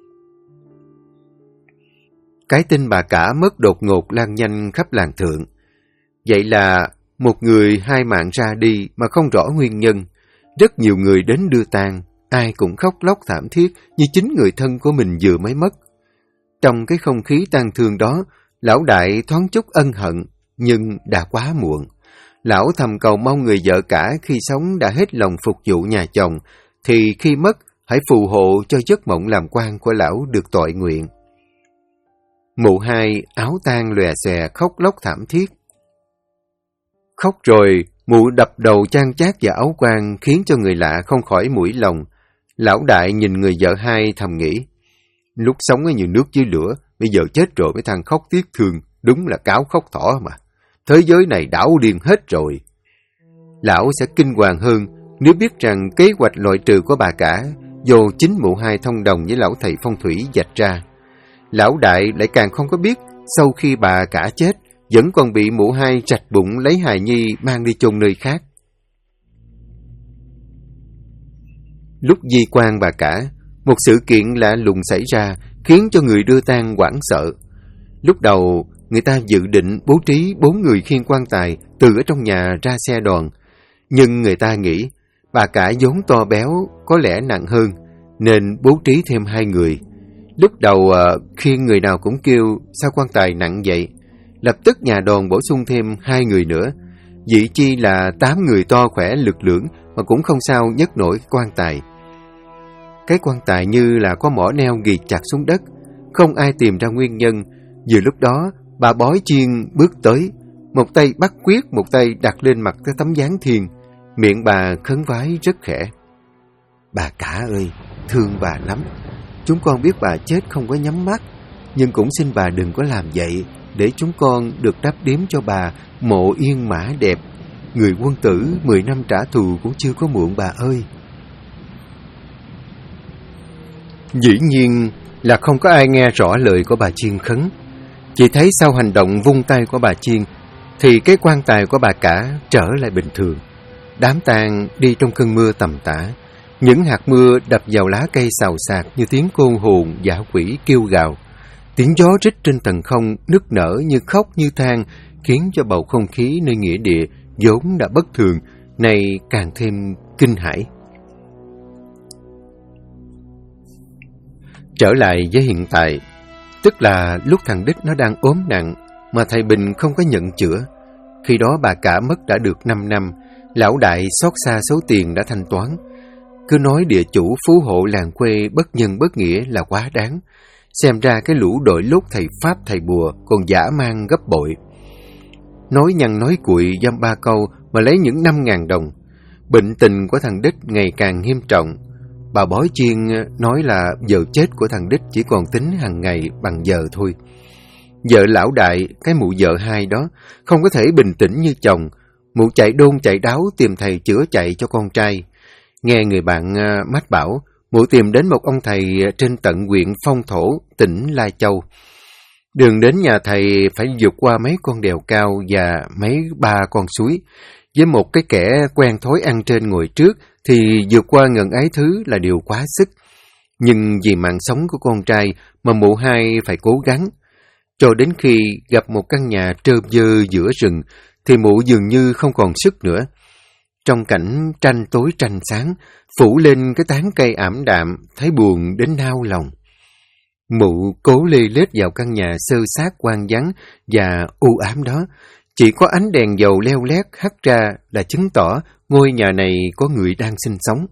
Cái tin bà cả mất đột ngột lan nhanh khắp làng thượng. Vậy là một người hai mạng ra đi mà không rõ nguyên nhân. Rất nhiều người đến đưa tang, ai cũng khóc lóc thảm thiết như chính người thân của mình vừa mới mất. Trong cái không khí tang thương đó, lão đại thoáng chút ân hận, nhưng đã quá muộn. Lão thầm cầu mong người vợ cả khi sống đã hết lòng phục vụ nhà chồng, thì khi mất hãy phù hộ cho giấc mộng làm quan của lão được toại nguyện. Mụ hai áo tang lòe xòe khóc lóc thảm thiết. Khóc rồi, mụ đập đầu chan chát vào áo quan khiến cho người lạ không khỏi mũi lòng. Lão đại nhìn người vợ hai thầm nghĩ, lúc sống như nước dưới lửa, bây giờ chết rồi mới than khóc tiếc thương, đúng là cáo khóc thỏ mà. Thế giới này đảo điên hết rồi. Lão sẽ kinh hoàng hơn nếu biết rằng kế hoạch loại trừ của bà cả do chính mụ hai thông đồng với lão thầy phong thủy vạch ra. Lão đại lại càng không có biết sau khi bà cả chết vẫn còn bị mụ hai rạch bụng lấy hài nhi mang đi chôn nơi khác. Lúc di quan bà cả, một sự kiện lạ lùng xảy ra khiến cho người đưa tang hoảng sợ. Lúc đầu, người ta dự định bố trí 4 người khiêng quan tài từ ở trong nhà ra xe đoàn. Nhưng người ta nghĩ, Bà cả vốn to béo, có lẽ nặng hơn, nên bố trí thêm 2 người. Lúc đầu khi người nào cũng kêu sao quan tài nặng vậy, lập tức nhà đòn bổ sung thêm 2 người nữa. Dĩ chi là 8 người to khỏe lực lưỡng mà cũng không sao nhấc nổi quan tài. Cái quan tài như là có mỏ neo ghi chặt xuống đất, không ai tìm ra nguyên nhân. Vừa lúc đó, bà bói chiên bước tới, một tay bắt quyết, một tay đặt lên mặt cái tấm dáng thiền. Miệng bà khấn vái rất khẽ. Bà cả ơi, thương bà lắm. Chúng con biết bà chết không có nhắm mắt, nhưng cũng xin bà đừng có làm vậy, để chúng con được đắp điếm cho bà mộ yên mã đẹp. Người quân tử 10 năm trả thù cũng chưa có muộn bà ơi. Dĩ nhiên là không có ai nghe rõ lời của bà Chiên khấn. Chỉ thấy sau hành động vung tay của bà Chiên thì cái quan tài của bà cả trở lại bình thường. Đám tang đi trong cơn mưa tầm tã. Những hạt mưa đập vào lá cây xào xạc như tiếng côn hồn dã quỷ kêu gào. Tiếng gió rít trên tầng không nức nở như khóc như than, khiến cho bầu không khí nơi nghĩa địa vốn đã bất thường này càng thêm kinh hãi. Trở lại với hiện tại, tức là lúc thằng Đích nó đang ốm nặng mà thầy Bình không có nhận chữa. Khi đó bà cả mất đã được 5 năm, lão đại xót xa số tiền đã thanh toán. Cứ nói địa chủ phú hộ làng quê bất nhân bất nghĩa là quá đáng. Xem ra cái lũ đội lốt thầy Pháp thầy bùa còn dã man gấp bội. Nói nhăn nói cuội dăm ba câu mà lấy những 5.000 đồng. Bệnh tình của thằng Đích ngày càng nghiêm trọng. Bà bói chiên nói là giờ chết của thằng Đích chỉ còn tính hàng ngày bằng giờ thôi. Vợ lão đại, cái mụ vợ hai đó, không có thể bình tĩnh như chồng. Mụ chạy đôn chạy đáo tìm thầy chữa chạy cho con trai. Nghe người bạn mách bảo, mụ tìm đến một ông thầy trên tận huyện Phong Thổ, tỉnh Lai Châu. Đường đến nhà thầy phải vượt qua mấy con đèo cao và mấy ba con suối. Với một cái kẻ quen thói ăn trên ngồi trước thì vượt qua ngần ấy thứ là điều quá sức. Nhưng vì mạng sống của con trai mà mụ hai phải cố gắng. Cho đến khi gặp một căn nhà trơ vơ giữa rừng thì mụ dường như không còn sức nữa. Trong cảnh tranh tối tranh sáng, phủ lên cái tán cây ảm đạm, thấy buồn đến nao lòng. Mụ cố lê lết vào căn nhà xơ xác hoang vắng và u ám đó. Chỉ có ánh đèn dầu leo lét hắt ra là chứng tỏ ngôi nhà này có người đang sinh sống.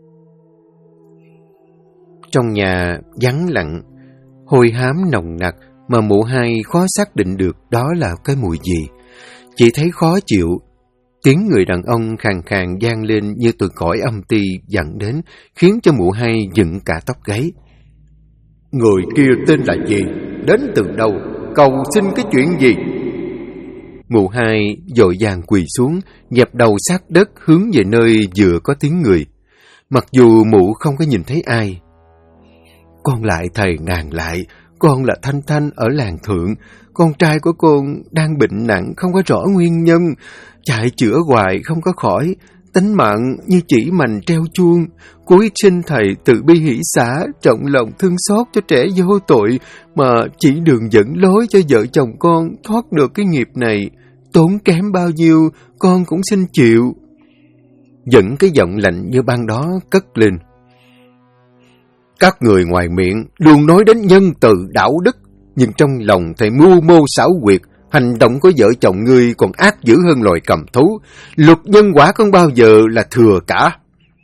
Trong nhà vắng lặng, hôi hám nồng nặc mà mụ hai khó xác định được đó là cái mùi gì. Chỉ thấy khó chịu. Tiếng người đàn ông khàn khàn vang lên như từ cõi âm ty dẫn đến, khiến cho mụ hai dựng cả tóc gáy. Người kia tên là gì? Đến từ đâu? Cầu xin cái chuyện gì? Mụ hai vội vàng quỳ xuống, dập đầu sát đất hướng về nơi vừa có tiếng người. Mặc dù mụ không có nhìn thấy ai. Con lại thầy ngàn lại, con là Thanh Thanh ở làng Thượng. Con trai của con đang bệnh nặng, không có rõ nguyên nhân. Chạy chữa hoài không có khỏi. Tính mạng như chỉ mành treo chuông. Cuối xin thầy tự bi hỷ xả, trọng lòng thương xót cho trẻ vô tội, mà chỉ đường dẫn lối cho vợ chồng con thoát được cái nghiệp này. Tốn kém bao nhiêu, con cũng xin chịu. Dẫn cái giọng lạnh như ban đó cất lên. Các người ngoài miệng luôn nói đến nhân từ đạo đức, nhưng trong lòng thầy mưu mô xảo quyệt, hành động của vợ chồng ngươi còn ác dữ hơn loài cầm thú. Luật nhân quả không bao giờ là thừa cả.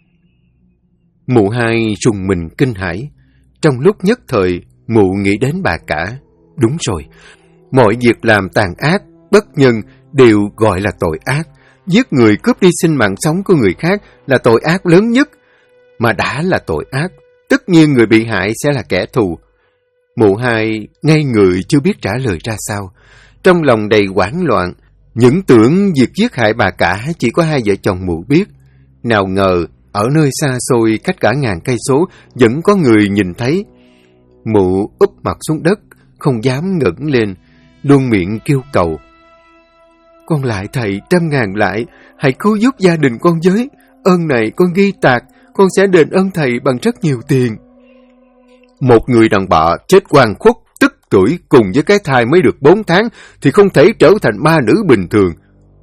Mụ hai rùng mình kinh hãi. Trong lúc nhất thời, mụ nghĩ đến bà cả. Đúng rồi, mọi việc làm tàn ác, bất nhân đều gọi là tội ác. Giết người cướp đi sinh mạng sống của người khác là tội ác lớn nhất. Mà đã là tội ác, tất nhiên người bị hại sẽ là kẻ thù. Mụ hai ngay người chưa biết trả lời ra sao. Trong lòng đầy hoảng loạn, những tưởng việc giết hại bà cả chỉ có hai vợ chồng mụ biết. Nào ngờ, ở nơi xa xôi cách cả ngàn cây số vẫn có người nhìn thấy. Mụ úp mặt xuống đất, không dám ngẩng lên, luôn miệng kêu cầu. Con lại thầy 100.000 lại, hãy cứu giúp gia đình con với. Ơn này con ghi tạc, con sẽ đền ơn thầy bằng rất nhiều tiền. Một người đàn bà chết oan khuất, tức tuổi cùng với cái thai mới được 4 tháng thì không thể trở thành ma nữ bình thường.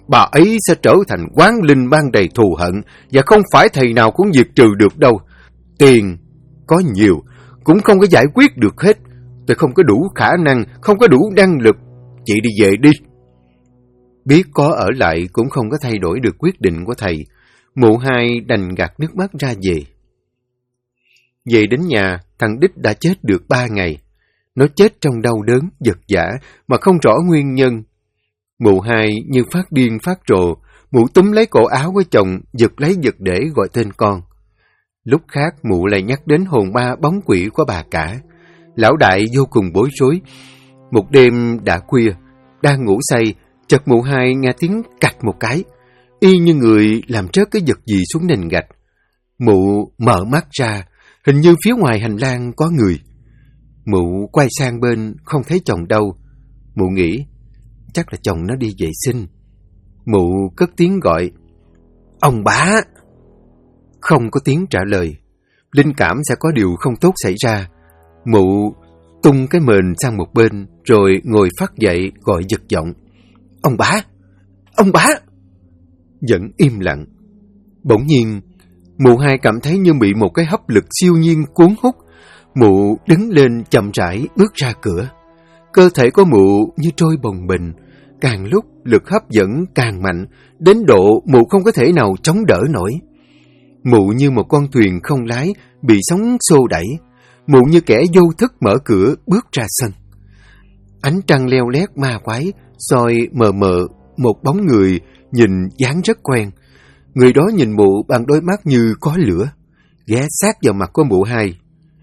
bà ấy sẽ trở thành oán linh ban đầy thù hận, và không phải thầy nào cũng diệt trừ được đâu. Tiền có nhiều, cũng không có giải quyết được hết. Tôi không có đủ khả năng, không có đủ năng lực. Chị đi về đi. Biết có ở lại cũng không có thay đổi được quyết định của thầy. Mụ Hai đành gạt nước mắt ra về. Về đến nhà, thằng Đích đã chết được 3 ngày. Nó chết trong đau đớn, giật giã mà không rõ nguyên nhân. Mụ Hai như phát điên phát rồ, mụ túm lấy cổ áo của chồng, giật lấy giật để gọi tên con. Lúc khác mụ lại nhắc đến hồn ma bóng quỷ của bà cả. Lão Đại vô cùng bối rối. Một đêm đã khuya, đang ngủ say, chợt mụ Hai nghe tiếng cạch một cái, y như người làm rớt cái vật gì xuống nền gạch. Mụ mở mắt ra, hình như phía ngoài hành lang có người. Mụ quay sang bên, không thấy chồng đâu. Mụ nghĩ, chắc là chồng nó đi vệ sinh. Mụ cất tiếng gọi, ông bá. Không có tiếng trả lời. Linh cảm sẽ có điều không tốt xảy ra. Mụ tung cái mền sang một bên, rồi ngồi phắt dậy gọi giật giọng, ông bá, ông bá. Vẫn im lặng. Bỗng nhiên, mụ Hai cảm thấy như bị một cái hấp lực siêu nhiên cuốn hút. Mụ đứng lên chậm rãi bước ra cửa. Cơ thể của mụ như trôi bồng bềnh, càng lúc lực hấp dẫn càng mạnh, đến độ mụ không có thể nào chống đỡ nổi. Mụ như một con thuyền không lái, bị sóng xô đẩy. Mụ như kẻ vô thức mở cửa bước ra sân. Ánh trăng leo lét ma quái, soi mờ mờ một bóng người nhìn dáng rất quen. Người đó nhìn mụ bằng đôi mắt như có lửa, ghé sát vào mặt của mụ Hai.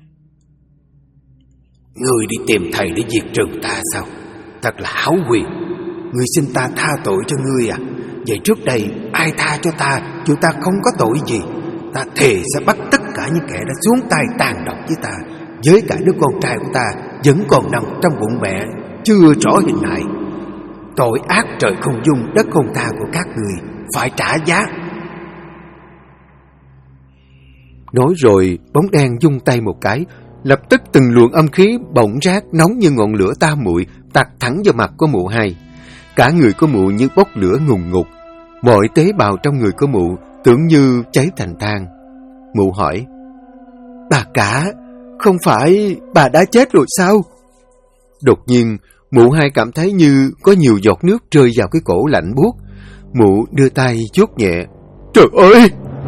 Ngươi đi tìm thầy để diệt trừ ta sao? Thật là hão quyền. Ngươi xin ta tha tội cho ngươi à? Vậy trước đây ai tha cho ta, chứ ta không có tội gì. Ta thề sẽ bắt tất cả những kẻ đã xuống tay tàn độc với ta, với cả đứa con trai của ta vẫn còn nằm trong bụng mẹ, chưa rõ hình hài. Tội ác trời không dung đất không tha của các người phải trả giá. Nói rồi, bóng đen vung tay một cái, lập tức từng luồng âm khí bỗng rát nóng như ngọn lửa tam muội tạt thẳng vào mặt của mụ Hai. Cả người của mụ như bốc lửa ngùn ngụt, mọi tế bào trong người của mụ tưởng như cháy thành than. Mụ hỏi, bà cả, không phải bà đã chết rồi sao? Đột nhiên, mụ Hai cảm thấy như có nhiều giọt nước rơi vào cái cổ lạnh buốt. Mụ đưa tay vuốt nhẹ. Trời ơi!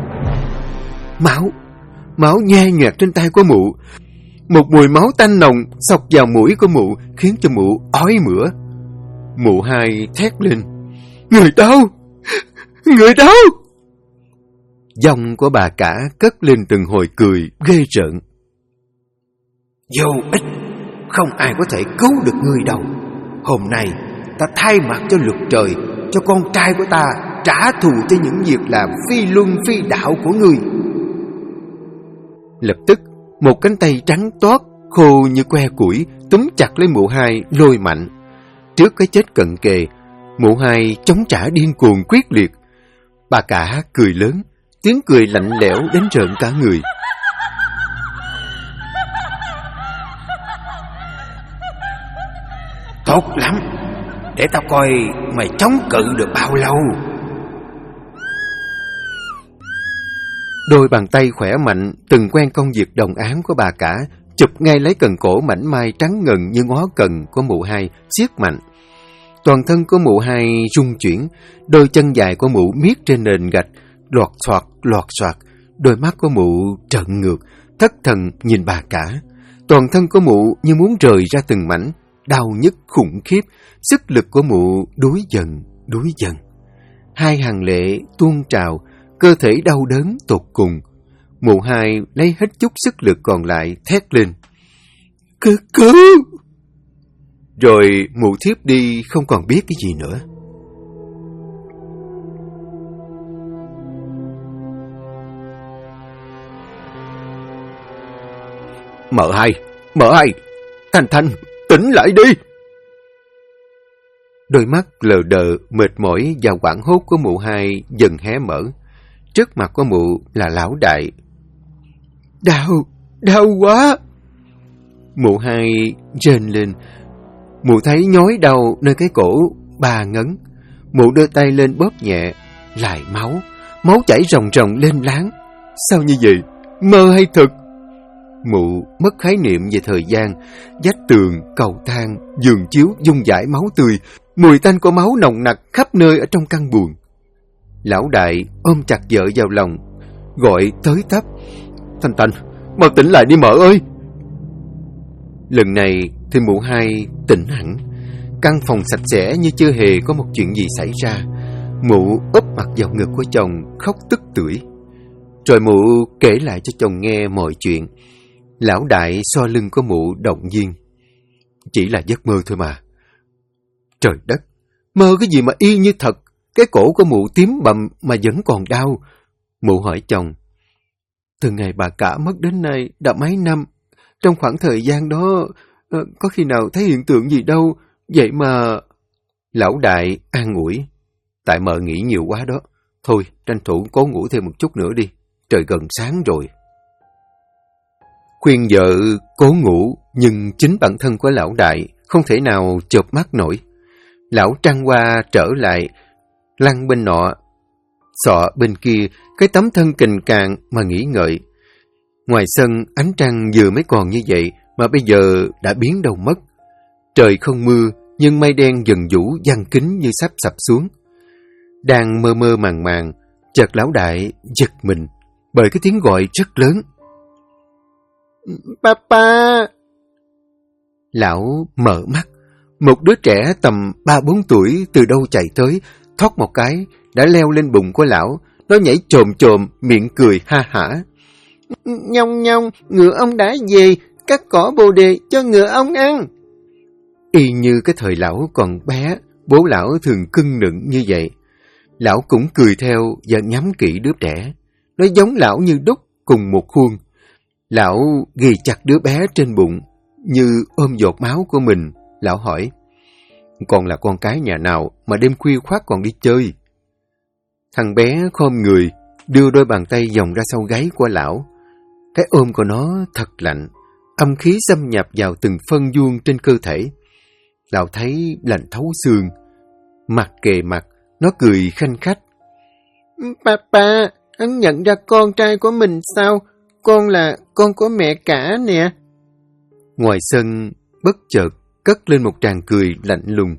Máu nhe nhoẹt trên tay của mụ. Một mùi máu tanh nồng xộc vào mũi của mụ, khiến cho mụ ói mửa. Mụ Hai thét lên, người đâu? Người đâu? Giọng của bà cả cất lên từng hồi cười ghê rợn. Vô ích, không ai có thể cứu được ngươi đâu. Hôm nay ta thay mặt cho luật trời, cho con trai của ta trả thù cho những việc làm phi luân phi đạo của ngươi. Lập tức một cánh tay trắng toát, khô như que củi, túm chặt lấy mụ Hai lôi mạnh. Trước cái chết cận kề, mụ Hai chống trả điên cuồng quyết liệt. Bà cả cười lớn, tiếng cười lạnh lẽo đến rợn cả người. Tốt lắm, để tao coi mày chống cự được bao lâu. Đôi bàn tay khỏe mạnh, từng quen công việc đồng áng của bà cả, chụp ngay lấy cần cổ mảnh mai trắng ngần như ngó cần của mụ Hai, siết mạnh. Toàn thân của mụ Hai rung chuyển, đôi chân dài của mụ miết trên nền gạch, loạt xoạt, đôi mắt của mụ trợn ngược, thất thần nhìn bà cả. Toàn thân của mụ như muốn rời ra từng mảnh, đau nhức khủng khiếp, sức lực của mụ đuối dần. Hai hàng lệ tuôn trào, cơ thể đau đớn tột cùng. Mụ Hai lấy hết chút sức lực còn lại thét lên, cứu! Rồi mụ thiếp đi không còn biết cái gì nữa. Mợ hai, Thanh, tỉnh lại đi! Đôi mắt lờ đờ, mệt mỏi và hoảng hốt của mụ Hai dần hé mở. Trước mặt của mụ là Lão Đại. Đau quá! Mụ Hai rên lên. Mụ thấy nhói đau nơi cái cổ 3 ngấn. Mụ đưa tay lên bóp nhẹ, lại máu chảy ròng ròng lên láng. Sao như vậy? Mơ hay thực? Mụ mất khái niệm về thời gian, vách tường, cầu thang, giường chiếu dung dãi máu tươi, mùi tanh của máu nồng nặc khắp nơi ở trong căn buồng. Lão Đại ôm chặt vợ vào lòng, gọi tới tấp: Thanh, mau tỉnh lại đi mợ ơi! Lần này thì mụ Hai tỉnh hẳn. Căn phòng sạch sẽ như chưa hề có một chuyện gì xảy ra. Mụ úp mặt vào ngực của chồng, khóc tức tưởi. Rồi mụ kể lại cho chồng nghe mọi chuyện. Lão Đại so lưng của mụ động viên: Chỉ là giấc mơ thôi mà. Trời đất, mơ cái gì mà y như thật. Cái cổ của mụ tím bầm mà vẫn còn đau. Mụ hỏi chồng: Từ ngày bà cả mất đến nay đã mấy năm. Trong khoảng thời gian đó có khi nào thấy hiện tượng gì đâu. Vậy mà... Lão Đại an ủi: Tại mợ nghĩ nhiều quá đó. Thôi tranh thủ cố ngủ thêm một chút nữa đi. Trời gần sáng rồi. Khuyên vợ cố ngủ, nhưng chính bản thân của Lão Đại không thể nào chợp mắt nổi. Lão trăng qua trở lại, lăn bên nọ, xọ bên kia, cái tấm thân kình càng mà nghĩ ngợi. Ngoài sân, ánh trăng vừa mới còn như vậy, mà bây giờ đã biến đâu mất. Trời không mưa, nhưng mây đen dần vũ giăng kín như sắp sập xuống. Đang mơ mơ màng màng, chợt Lão Đại giật mình bởi cái tiếng gọi rất lớn: Papa! Lão mở mắt. Một đứa trẻ tầm 3-4 tuổi từ đâu chạy tới, thoát một cái, đã leo lên bụng của lão. Nó nhảy chồm, miệng cười ha hả: Nhong, ngựa ông đã về, cắt cỏ bồ đề cho ngựa ông ăn. Y như cái thời lão còn bé, bố lão thường cưng nựng như vậy. Lão cũng cười theo và nhắm kỹ đứa trẻ. Nó giống lão như đúc, cùng một khuôn. Lão ghi chặt đứa bé trên bụng, như ôm giọt máu của mình. Lão hỏi: Con là con cái nhà nào mà đêm khuya khoắt còn đi chơi? Thằng bé khom người, đưa đôi bàn tay vòng ra sau gáy của lão. Cái ôm của nó thật lạnh, âm khí xâm nhập vào từng phân vuông trên cơ thể. Lão thấy lạnh thấu xương. Mặt kề mặt, nó cười khanh khách: Papa, anh nhận ra con trai của mình sao? Con là con của mẹ cả nè. Ngoài sân, bất chợt cất lên một tràng cười lạnh lùng.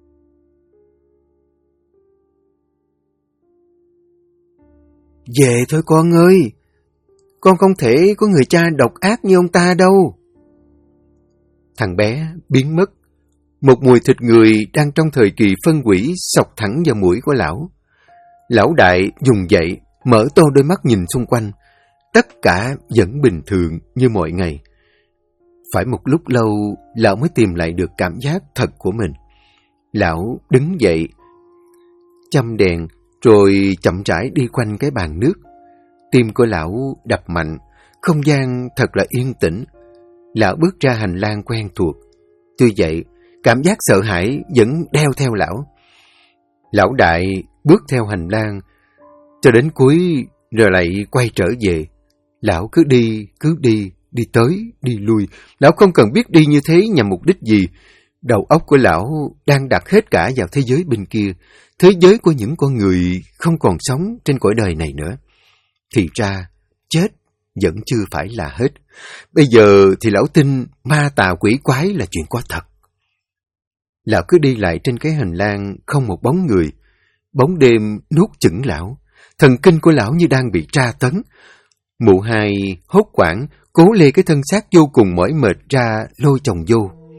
Về thôi con ơi, con không thể có người cha độc ác như ông ta đâu. Thằng bé biến mất. Một mùi thịt người đang trong thời kỳ phân hủy xộc thẳng vào mũi của lão. Lão Đại dùng dậy, mở to đôi mắt nhìn xung quanh. Tất cả vẫn bình thường như mọi ngày. Phải một lúc lâu, lão mới tìm lại được cảm giác thật của mình. Lão đứng dậy, châm đèn, rồi chậm rãi đi quanh cái bàn nước. Tim của lão đập mạnh, không gian thật là yên tĩnh. Lão bước ra hành lang quen thuộc. Tuy vậy, cảm giác sợ hãi vẫn đeo theo lão. Lão Đại bước theo hành lang cho đến cuối rồi lại quay trở về. Lão cứ đi, đi tới, đi lui. Lão không cần biết đi như thế nhằm mục đích gì. Đầu óc của lão đang đặt hết cả vào thế giới bên kia, thế giới của những con người không còn sống trên cõi đời này nữa. Thì ra, chết vẫn chưa phải là hết. Bây giờ thì lão tin ma tà quỷ quái là chuyện có thật. Lão cứ đi lại trên cái hành lang không một bóng người. Bóng đêm nuốt chửng lão. Thần kinh của lão như đang bị tra tấn. Mụ Hai hốt hoảng cố lê cái thân xác vô cùng mỏi mệt ra lôi chồng vô.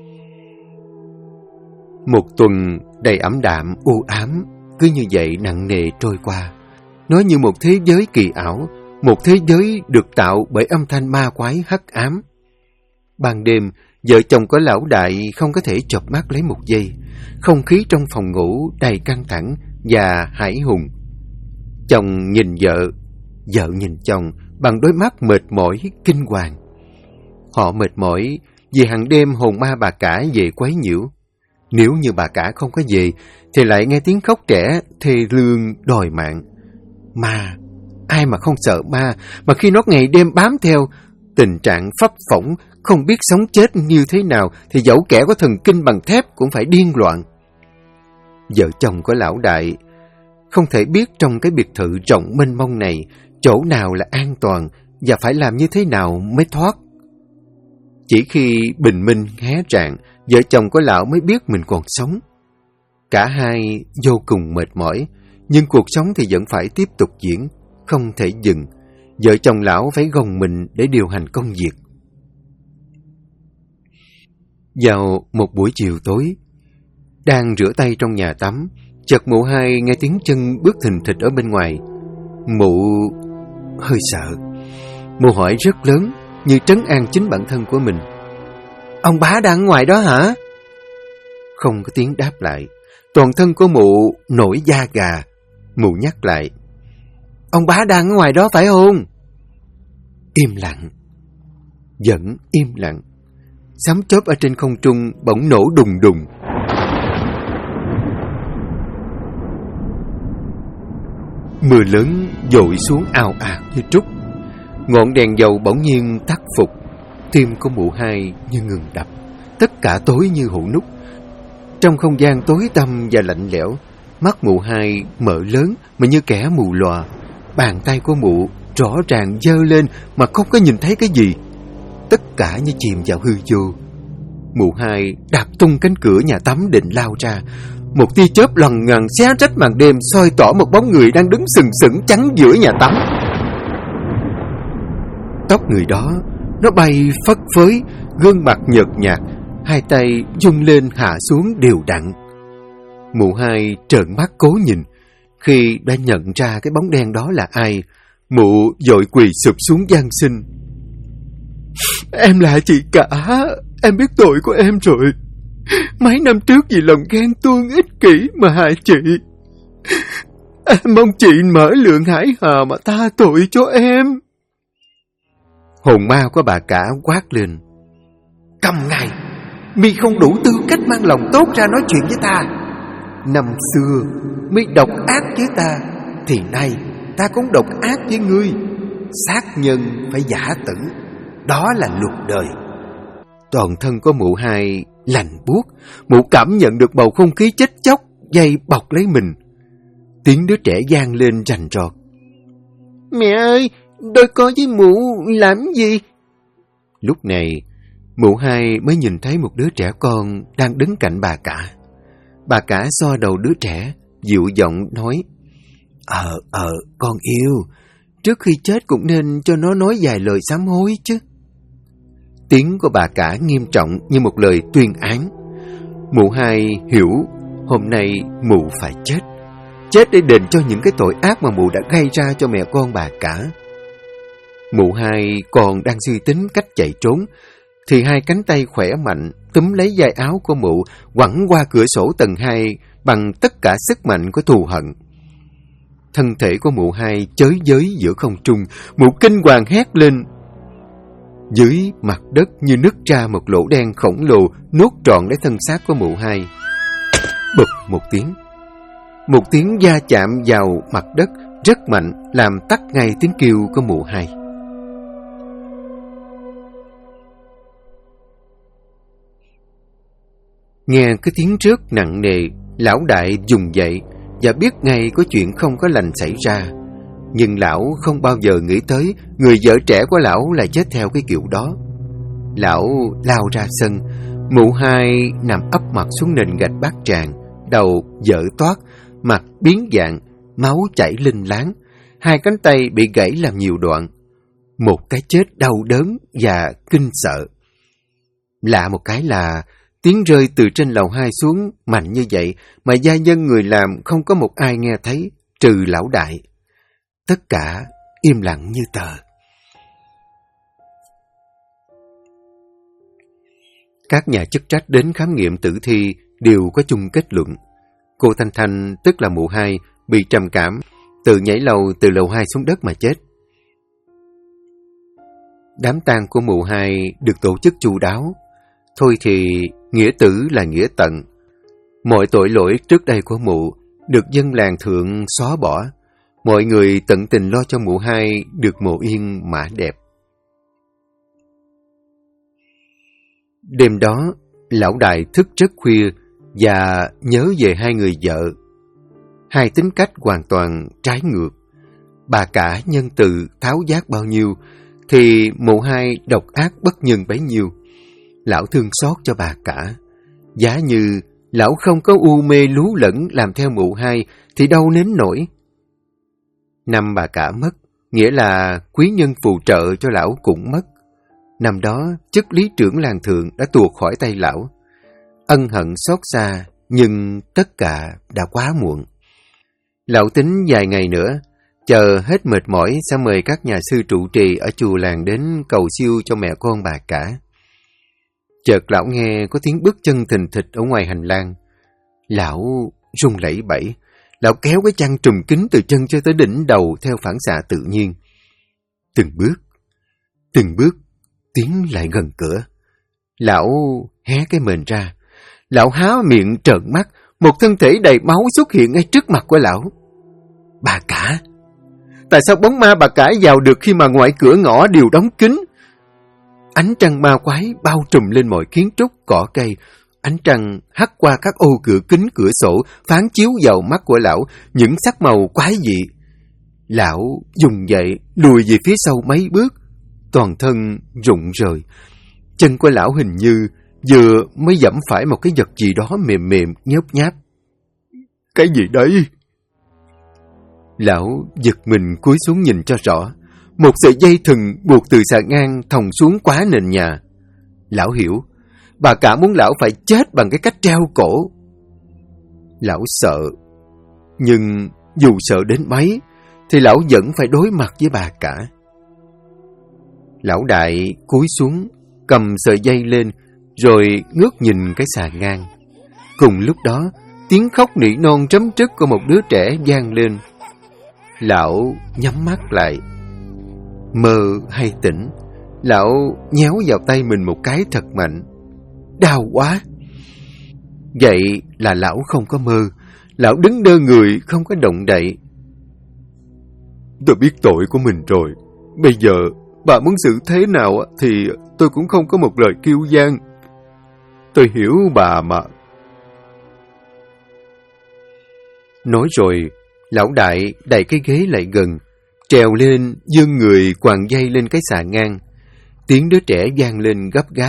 Một tuần đầy ẩm đạm u ám cứ như vậy nặng nề trôi qua. Nó như một thế giới kỳ ảo, một thế giới được tạo bởi âm thanh ma quái hắc ám. Ban đêm, vợ chồng của Lão Đại không có thể chợp mắt lấy một giây. Không khí trong phòng ngủ đầy căng thẳng và hãi hùng. Chồng nhìn vợ, vợ nhìn chồng bằng đôi mắt mệt mỏi kinh hoàng. Họ mệt mỏi vì hàng đêm hồn ma bà cả về quấy nhiễu. Nếu như bà cả không có về thì lại nghe tiếng khóc trẻ thê lương đòi mạng. Ma, ai mà không sợ ma, mà khi nó ngày đêm bám theo, tình trạng phấp phỏng không biết sống chết như thế nào thì dẫu kẻ có thần kinh bằng thép cũng phải điên loạn. vợ chồng của lão đại không thể biết trong cái biệt thự rộng mênh mông này chỗ nào là an toàn và phải làm như thế nào mới thoát. Chỉ khi bình minh hé rạng, vợ chồng của lão mới biết mình còn sống. Cả hai vô cùng mệt mỏi, nhưng cuộc sống thì vẫn phải tiếp tục diễn, không thể dừng. Vợ chồng lão phải gồng mình để điều hành công việc. Vào một buổi chiều tối, đang rửa tay trong nhà tắm, chợt mụ hai nghe tiếng chân bước thình thịch ở bên ngoài. Mụ hơi sợ. Mụ hỏi rất lớn, như trấn an chính bản thân của mình. Ông bá đang ở ngoài đó hả? Không có tiếng đáp lại. Toàn thân của mụ nổi da gà. Mụ nhắc lại. Ông bá đang ở ngoài đó phải không? Im lặng. Vẫn im lặng. Sấm chớp ở trên không trung bỗng nổ đùng đùng. Mưa lớn dội xuống ào ạt như trút. Ngọn đèn dầu bỗng nhiên tắt phục. Tim của mụ hai như ngừng đập. Tất cả tối như hũ nút. Trong không gian tối tăm và lạnh lẽo, mắt mụ hai mở lớn mà như kẻ mù lòa. Bàn tay của mụ rõ ràng giơ lên mà không có nhìn thấy cái gì. Tất cả như chìm vào hư vô. Mụ hai đạp tung cánh cửa nhà tắm định lao ra. Một tia chớp lằn nhằn xé rách màn đêm, soi tỏ một bóng người đang đứng sừng sững chắn giữa nhà tắm. Tóc người đó nó bay phất phới, gương mặt nhợt nhạt, hai tay vung lên hạ xuống đều đặn. Mụ hai trợn mắt cố nhìn. Khi đã nhận ra cái bóng đen đó là ai, mụ vội quỳ sụp xuống van xin. Em là chị cả, em biết tội của em rồi. Mấy năm trước vì lòng ghen tuông ích kỷ mà hại chị. Em mong chị mở lượng hải hà mà tha tội cho em. Hồn ma của bà cả quát lên. Cầm ngay, mi không đủ tư cách mang lòng tốt ra nói chuyện với ta. Năm xưa mi độc ác với ta, thì nay ta cũng độc ác với ngươi. Sát nhân phải giả tử, đó là luật đời. Toàn thân của mụ hai lạnh buốt. Mụ cảm nhận được bầu không khí chết chóc dây bọc lấy mình. Tiếng đứa trẻ vang lên rành rọt. Mẹ ơi, đôi con với mụ làm gì? Lúc này mụ hai mới nhìn thấy một đứa trẻ con đang đứng cạnh bà cả. Bà cả xoa đầu đứa trẻ, dịu giọng nói. Con yêu, trước khi chết cũng nên cho nó nói vài lời sám hối chứ. Tiếng của bà cả nghiêm trọng như một lời tuyên án. Mụ hai hiểu hôm nay mụ phải chết. Chết để đền cho những cái tội ác mà mụ đã gây ra cho mẹ con bà cả. Mụ hai còn đang suy tính cách chạy trốn, thì hai cánh tay khỏe mạnh túm lấy vai áo của mụ, quẳng qua cửa sổ tầng 2 bằng tất cả sức mạnh của thù hận. Thân thể của mụ hai chới giới giữa không trung, mụ kinh hoàng hét lên. Dưới mặt đất như nứt ra một lỗ đen khổng lồ, nuốt trọn lấy thân xác của mụ hai. Bụp một tiếng va chạm vào mặt đất rất mạnh, làm tắt ngay tiếng kêu của mụ hai. Nghe cái tiếng rớt nặng nề, lão đại vùng dậy và biết ngay có chuyện không có lành xảy ra. Nhưng lão không bao giờ nghĩ tới người vợ trẻ của lão lại chết theo cái kiểu đó. Lão lao ra sân. Mụ hai nằm ấp mặt xuống nền gạch bát tràng, đầu vỡ toát, mặt biến dạng, máu chảy linh láng, hai cánh tay bị gãy làm nhiều đoạn. Một cái chết đau đớn và kinh sợ. Lạ một cái là tiếng rơi từ trên lầu 2 xuống mạnh như vậy mà gia nhân người làm không có một ai nghe thấy, trừ lão đại. Tất cả im lặng như tờ. Các nhà chức trách đến khám nghiệm tử thi đều có chung kết luận. Cô Thanh Thanh, tức là mụ hai, bị trầm cảm, tự nhảy lầu từ lầu 2 xuống đất mà chết. Đám tang của mụ hai được tổ chức chu đáo. Thôi thì nghĩa tử là nghĩa tận. Mọi tội lỗi trước đây của mụ được dân làng thượng xóa bỏ. Mọi người tận tình lo cho mụ hai được mộ yên mã đẹp. Đêm đó, lão đại thức rất khuya và nhớ về hai người vợ. Hai tính cách hoàn toàn trái ngược. Bà cả nhân từ, tháo vát bao nhiêu, thì mụ hai độc ác bất nhân bấy nhiêu. Lão thương xót cho bà cả. Giá như lão không có u mê lú lẫn làm theo mụ hai, thì đâu nếm nổi. Năm bà cả mất, nghĩa là quý nhân phù trợ cho lão cũng mất. Năm đó, chức lý trưởng làng thượng đã tuột khỏi tay lão. Ân hận xót xa, nhưng tất cả đã quá muộn. Lão tính vài ngày nữa, chờ hết mệt mỏi sẽ mời các nhà sư trụ trì ở chùa làng đến cầu siêu cho mẹ con bà cả. Chợt lão nghe có tiếng bước chân thình thịch ở ngoài hành lang. Lão run lẩy bẩy. Lão kéo cái chăn trùm kín từ chân cho tới đỉnh đầu theo phản xạ tự nhiên. Từng bước, tiến lại gần cửa. Lão hé cái mền ra. Lão há miệng trợn mắt, một thân thể đầy máu xuất hiện ngay trước mặt của lão. Bà cả! Tại sao bóng ma bà cả vào được khi mà ngoài cửa ngõ đều đóng kín? Ánh trăng ma quái bao trùm lên mọi kiến trúc, cỏ cây. Ánh trăng hắt qua các ô cửa kính cửa sổ, phán chiếu vào mắt của lão những sắc màu quái dị. Lão dùng dậy, lùi về phía sau mấy bước, toàn thân rụng rời. Chân của lão hình như vừa mới dẫm phải một cái vật gì đó mềm mềm, nhớp nháp. Cái gì đấy? Lão giật mình cúi xuống nhìn cho rõ. Một sợi dây thừng buộc từ xà ngang thòng xuống quá nền nhà. Lão hiểu, bà cả muốn lão phải chết bằng cái cách treo cổ. Lão sợ, nhưng dù sợ đến mấy, thì lão vẫn phải đối mặt với bà cả. Lão đại cúi xuống, cầm sợi dây lên, rồi ngước nhìn cái xà ngang. Cùng lúc đó, tiếng khóc nỉ non trấm trức của một đứa trẻ vang lên. Lão nhắm mắt lại. Mơ hay tỉnh, lão nhéo vào tay mình một cái thật mạnh. Đau quá! Vậy là lão không có mơ. Lão đứng đơ người, không có động đậy. Tôi biết tội của mình rồi. Bây giờ, bà muốn xử thế nào thì tôi cũng không có một lời kêu van. Tôi hiểu bà mà. Nói rồi, lão đại đẩy cái ghế lại gần, trèo lên, giương người quàng dây lên cái xà ngang. Tiếng đứa trẻ vang lên gấp gáp.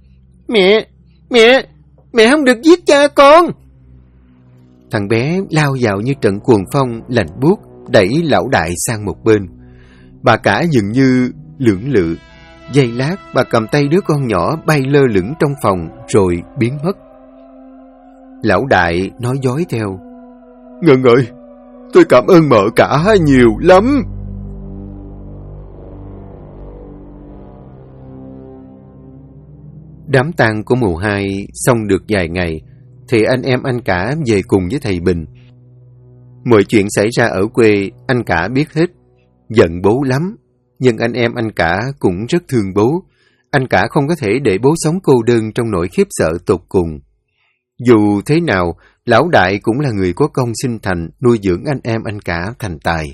Mẹ không được giết cha con. Thằng bé lao vào như trận cuồng phong lạnh buốt, đẩy lão đại sang một bên. Bà cả dường như lưỡng lự. Giây lát, bà cầm tay đứa con nhỏ bay lơ lửng trong phòng rồi biến mất. Lão đại nói dối theo. Ngân ơi, tôi cảm ơn mợ cả nhiều lắm. Đám tang của mùa 2 xong được vài ngày, thì anh em anh cả về cùng với thầy Bình. Mọi chuyện xảy ra ở quê, anh cả biết hết. Giận bố lắm, nhưng anh em anh cả cũng rất thương bố. Anh cả không có thể để bố sống cô đơn trong nỗi khiếp sợ tột cùng. Dù thế nào, lão đại cũng là người có công sinh thành, nuôi dưỡng anh em anh cả thành tài.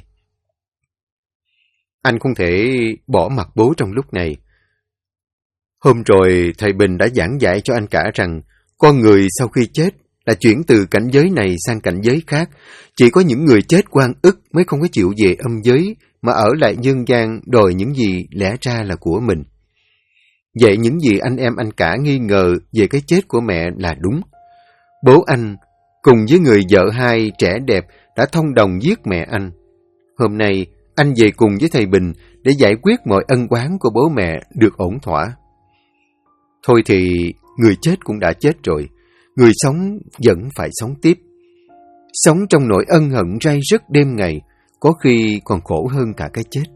Anh không thể bỏ mặc bố trong lúc này. Hôm rồi, thầy Bình đã giảng dạy cho anh cả rằng con người sau khi chết là chuyển từ cảnh giới này sang cảnh giới khác. Chỉ có những người chết oan ức mới không có chịu về âm giới, mà ở lại nhân gian đòi những gì lẽ ra là của mình. Vậy những gì anh em anh cả nghi ngờ về cái chết của mẹ là đúng. Bố anh cùng với người vợ hai trẻ đẹp đã thông đồng giết mẹ anh. Hôm nay, anh về cùng với thầy Bình để giải quyết mọi ân oán của bố mẹ được ổn thỏa. Thôi thì người chết cũng đã chết rồi, người sống vẫn phải sống tiếp. Sống trong nỗi ân hận ray rứt đêm ngày, có khi còn khổ hơn cả cái chết.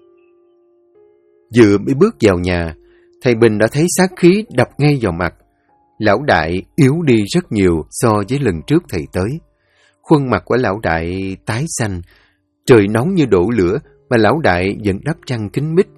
Vừa mới bước vào nhà, thầy Bình đã thấy sát khí đập ngay vào mặt. Lão đại yếu đi rất nhiều so với lần trước thầy tới. Khuôn mặt của lão đại tái xanh, trời nóng như đổ lửa mà lão đại vẫn đắp chăn kín mít.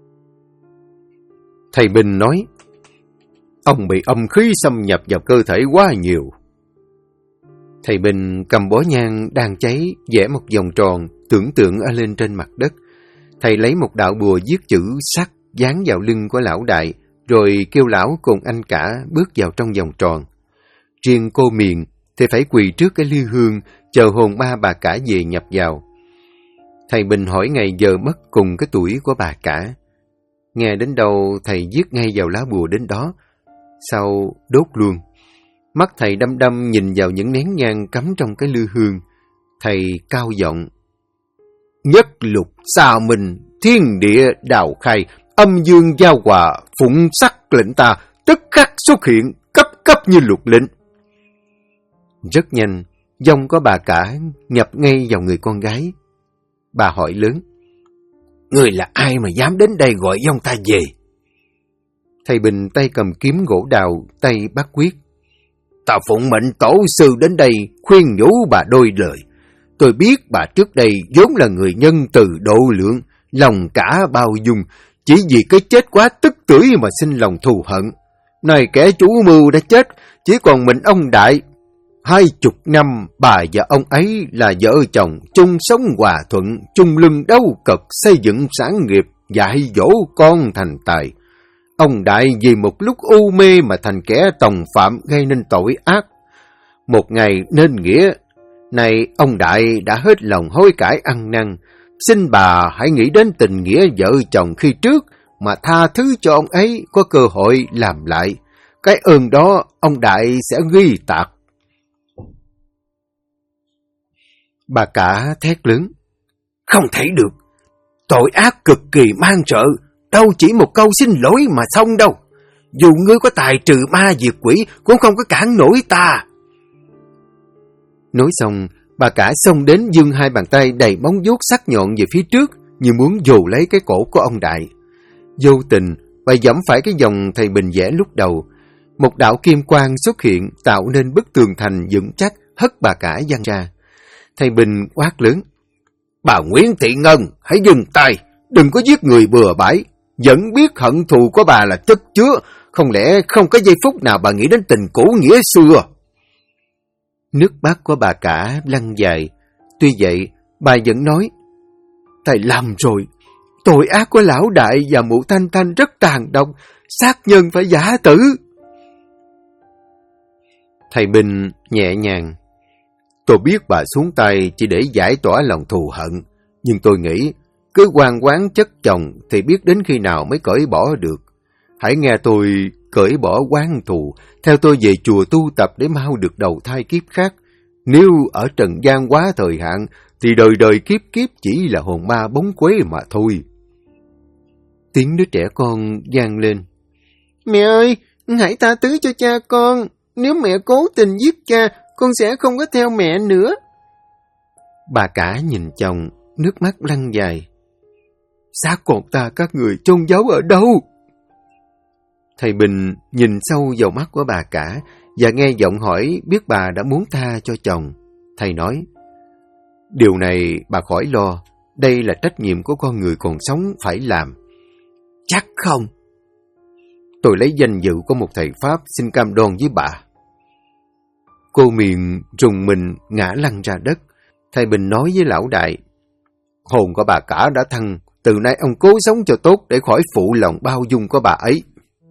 Thầy Bình nói, ông bị âm khí xâm nhập vào cơ thể quá nhiều. Thầy Bình cầm bó nhang đang cháy, vẽ một vòng tròn, tưởng tượng ở lên trên mặt đất. Thầy lấy một đạo bùa viết chữ sắt dán vào lưng của lão đại, rồi kêu lão cùng anh cả bước vào trong vòng tròn. Riêng cô Miền thì phải quỳ trước cái lư hương, chờ hồn ma bà cả về nhập vào. Thầy Bình hỏi ngày giờ mất cùng cái tuổi của bà cả. Nghe đến đâu thầy viết ngay vào lá bùa đến đó, sau đốt luôn. Mắt thầy đăm đăm nhìn vào những nén nhang cắm trong cái lư hương. Thầy cao giọng: Nhất lục xa minh, thiên địa đào khai, âm dương giao hòa, phụng sắc lệnh ta, tức khắc xuất hiện, cấp cấp như luật lệnh. Rất nhanh, giọng có bà cả nhập ngay vào người con gái. Bà hỏi lớn: Người là ai mà dám đến đây gọi giông ta về? Thầy Bình tay cầm kiếm gỗ đào, tay bắt quyết: Ta phụng mệnh tổ sư đến đây khuyên nhủ bà đôi lời. Tôi biết bà trước đây vốn là người nhân từ độ lượng, lòng cả bao dung, chỉ vì cái chết quá tức tưởi mà sinh lòng thù hận. Này kẻ chủ mưu đã chết, chỉ còn mình ông Đại. 20 năm bà và ông ấy là vợ chồng, chung sống hòa thuận, chung lưng đấu cực, xây dựng sản nghiệp, dạy dỗ con thành tài. Ông Đại vì một lúc u mê mà thành kẻ tòng phạm, gây nên tội ác. Một ngày nên nghĩa, này ông Đại đã hết lòng hối cải ăn năn. Xin bà hãy nghĩ đến tình nghĩa vợ chồng khi trước mà tha thứ cho ông ấy có cơ hội làm lại. Cái ơn đó ông Đại sẽ ghi tạc. Bà cả thét lớn: Không thể được, tội ác cực kỳ man rợ, đâu chỉ một câu xin lỗi mà xong đâu. Dù ngươi có tài trừ ma diệt quỷ cũng không có cản nổi ta. Nói xong, bà cả xông đến giương hai bàn tay đầy móng vuốt sắc nhọn về phía trước, như muốn vồ lấy cái cổ của ông Đại. Vô tình, bà giẫm phải cái dòng thầy Bình vẽ lúc đầu. Một đạo kim quang xuất hiện, tạo nên bức tường thành vững chắc, hất bà cả văng ra. Thầy Bình quát lớn: Bà Nguyễn Thị Ngân, hãy dừng tay, đừng có giết người bừa bãi. Vẫn biết hận thù của bà là chất chứa, không lẽ không có giây phút nào bà nghĩ đến tình cũ nghĩa xưa? Nước mắt của bà cả lăn dài. Tuy vậy, bà vẫn nói: Thầy lầm rồi, tội ác của lão Đại và mụ Thanh Thanh rất tàn độc, sát nhân phải giả tử. Thầy Bình nhẹ nhàng: Tôi biết bà xuống tay chỉ để giải tỏa lòng thù hận, nhưng tôi nghĩ cứ oan oán chất chồng thì biết đến khi nào mới cởi bỏ được. Hãy nghe tôi cởi bỏ oán thù, theo tôi về chùa tu tập để mau được đầu thai kiếp khác. Nếu ở trần gian quá thời hạn, thì đời đời kiếp kiếp chỉ là hồn ma bóng quế mà thôi. Tiếng đứa trẻ con vang lên: Mẹ ơi, hãy tha thứ cho cha con. Nếu mẹ cố tình giết cha, con sẽ không có theo mẹ nữa. Bà cả nhìn chồng, nước mắt lăn dài: Xác con ta các người chôn giấu ở đâu? Thầy Bình nhìn sâu vào mắt của bà cả và nghe giọng hỏi biết bà đã muốn tha cho chồng. Thầy nói: Điều này bà khỏi lo, đây là trách nhiệm của con người còn sống phải làm. Chắc không? Tôi lấy danh dự của một thầy Pháp xin cam đoan với bà. Cô Miền rùng mình ngã lăn ra đất. Thầy Bình nói với lão Đại: Hồn của bà cả đã thăng, từ nay ông cố sống cho tốt để khỏi phụ lòng bao dung của bà ấy.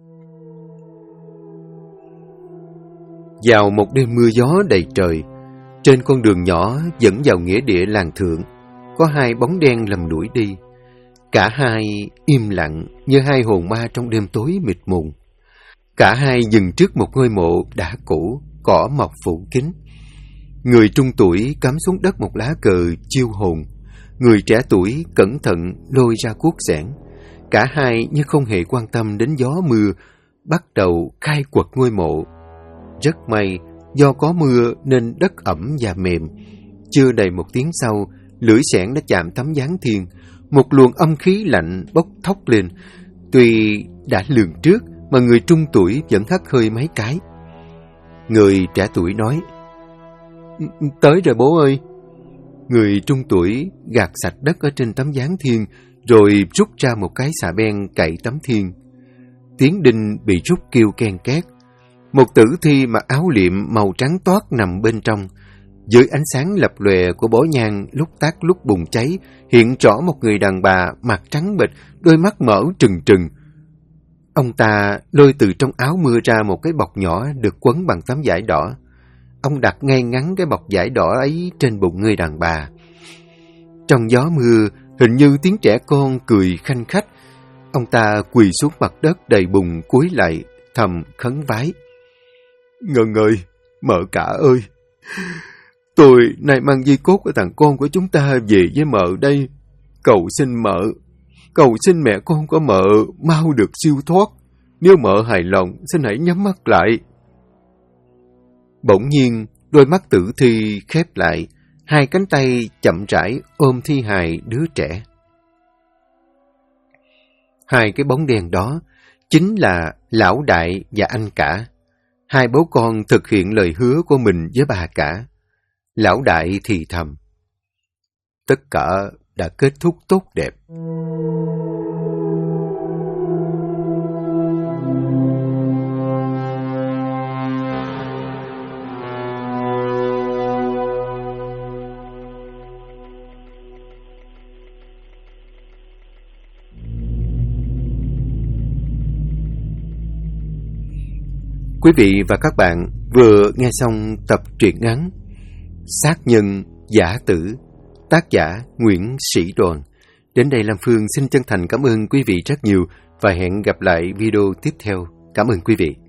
Vào một đêm mưa gió đầy trời, trên con đường nhỏ dẫn vào nghĩa địa làng thượng, có hai bóng đen lầm đuổi đi. Cả hai im lặng như hai hồn ma trong đêm tối mịt mùng. Cả hai dừng trước một ngôi mộ đã cũ, cỏ mọc phủ kín. Người trung tuổi cắm xuống đất một lá cờ chiêu hồn. Người trẻ tuổi cẩn thận lôi ra cuốc xẻng. Cả hai như không hề quan tâm đến gió mưa, bắt đầu khai quật ngôi mộ. Rất may, do có mưa nên đất ẩm và mềm. Chưa đầy một tiếng sau, lưỡi xẻng đã chạm tấm giáng thiên. Một luồng âm khí lạnh bốc thốc lên. Tuy đã lường trước, mà người trung tuổi vẫn hắt hơi mấy cái. Người trẻ tuổi nói: Tới rồi bố ơi. Người trung tuổi gạt sạch đất ở trên tấm giáng thiên, rồi rút ra một cái xà beng cậy tấm thiên. Tiếng đinh bị rút kêu ken két. Một tử thi mặc áo liệm màu trắng toát nằm bên trong. Dưới ánh sáng lập lòe của bó nhang lúc tắt lúc bùng cháy, hiện rõ một người đàn bà mặt trắng bệch, đôi mắt mở trừng trừng. Ông ta lôi từ trong áo mưa ra một cái bọc nhỏ được quấn bằng tấm vải đỏ. Ông đặt ngay ngắn cái bọc vải đỏ ấy trên bụng người đàn bà. Trong gió mưa, hình như tiếng trẻ con cười khanh khách. Ông ta quỳ xuống mặt đất đầy bùn cúi lại, thầm khấn vái. Ngân ơi, mợ cả ơi, tôi nay mang di cốt của thằng con của chúng ta về với mợ đây. Cầu xin mợ, cầu xin mẹ con của mợ mau được siêu thoát. Nếu mợ hài lòng, xin hãy nhắm mắt lại. Bỗng nhiên, đôi mắt tử thi khép lại, hai cánh tay chậm rãi ôm thi hài đứa trẻ. Hai cái bóng đen đó chính là lão đại và anh cả. Hai bố con thực hiện lời hứa của mình với bà cả. Lão đại thì thầm. Tất cả đã kết thúc tốt đẹp. Quý vị và các bạn vừa nghe xong tập truyện ngắn Sát nhân giả tử, tác giả Nguyễn Sĩ Đoàn. Đến đây Lam Phương xin chân thành cảm ơn quý vị rất nhiều và hẹn gặp lại video tiếp theo. Cảm ơn quý vị.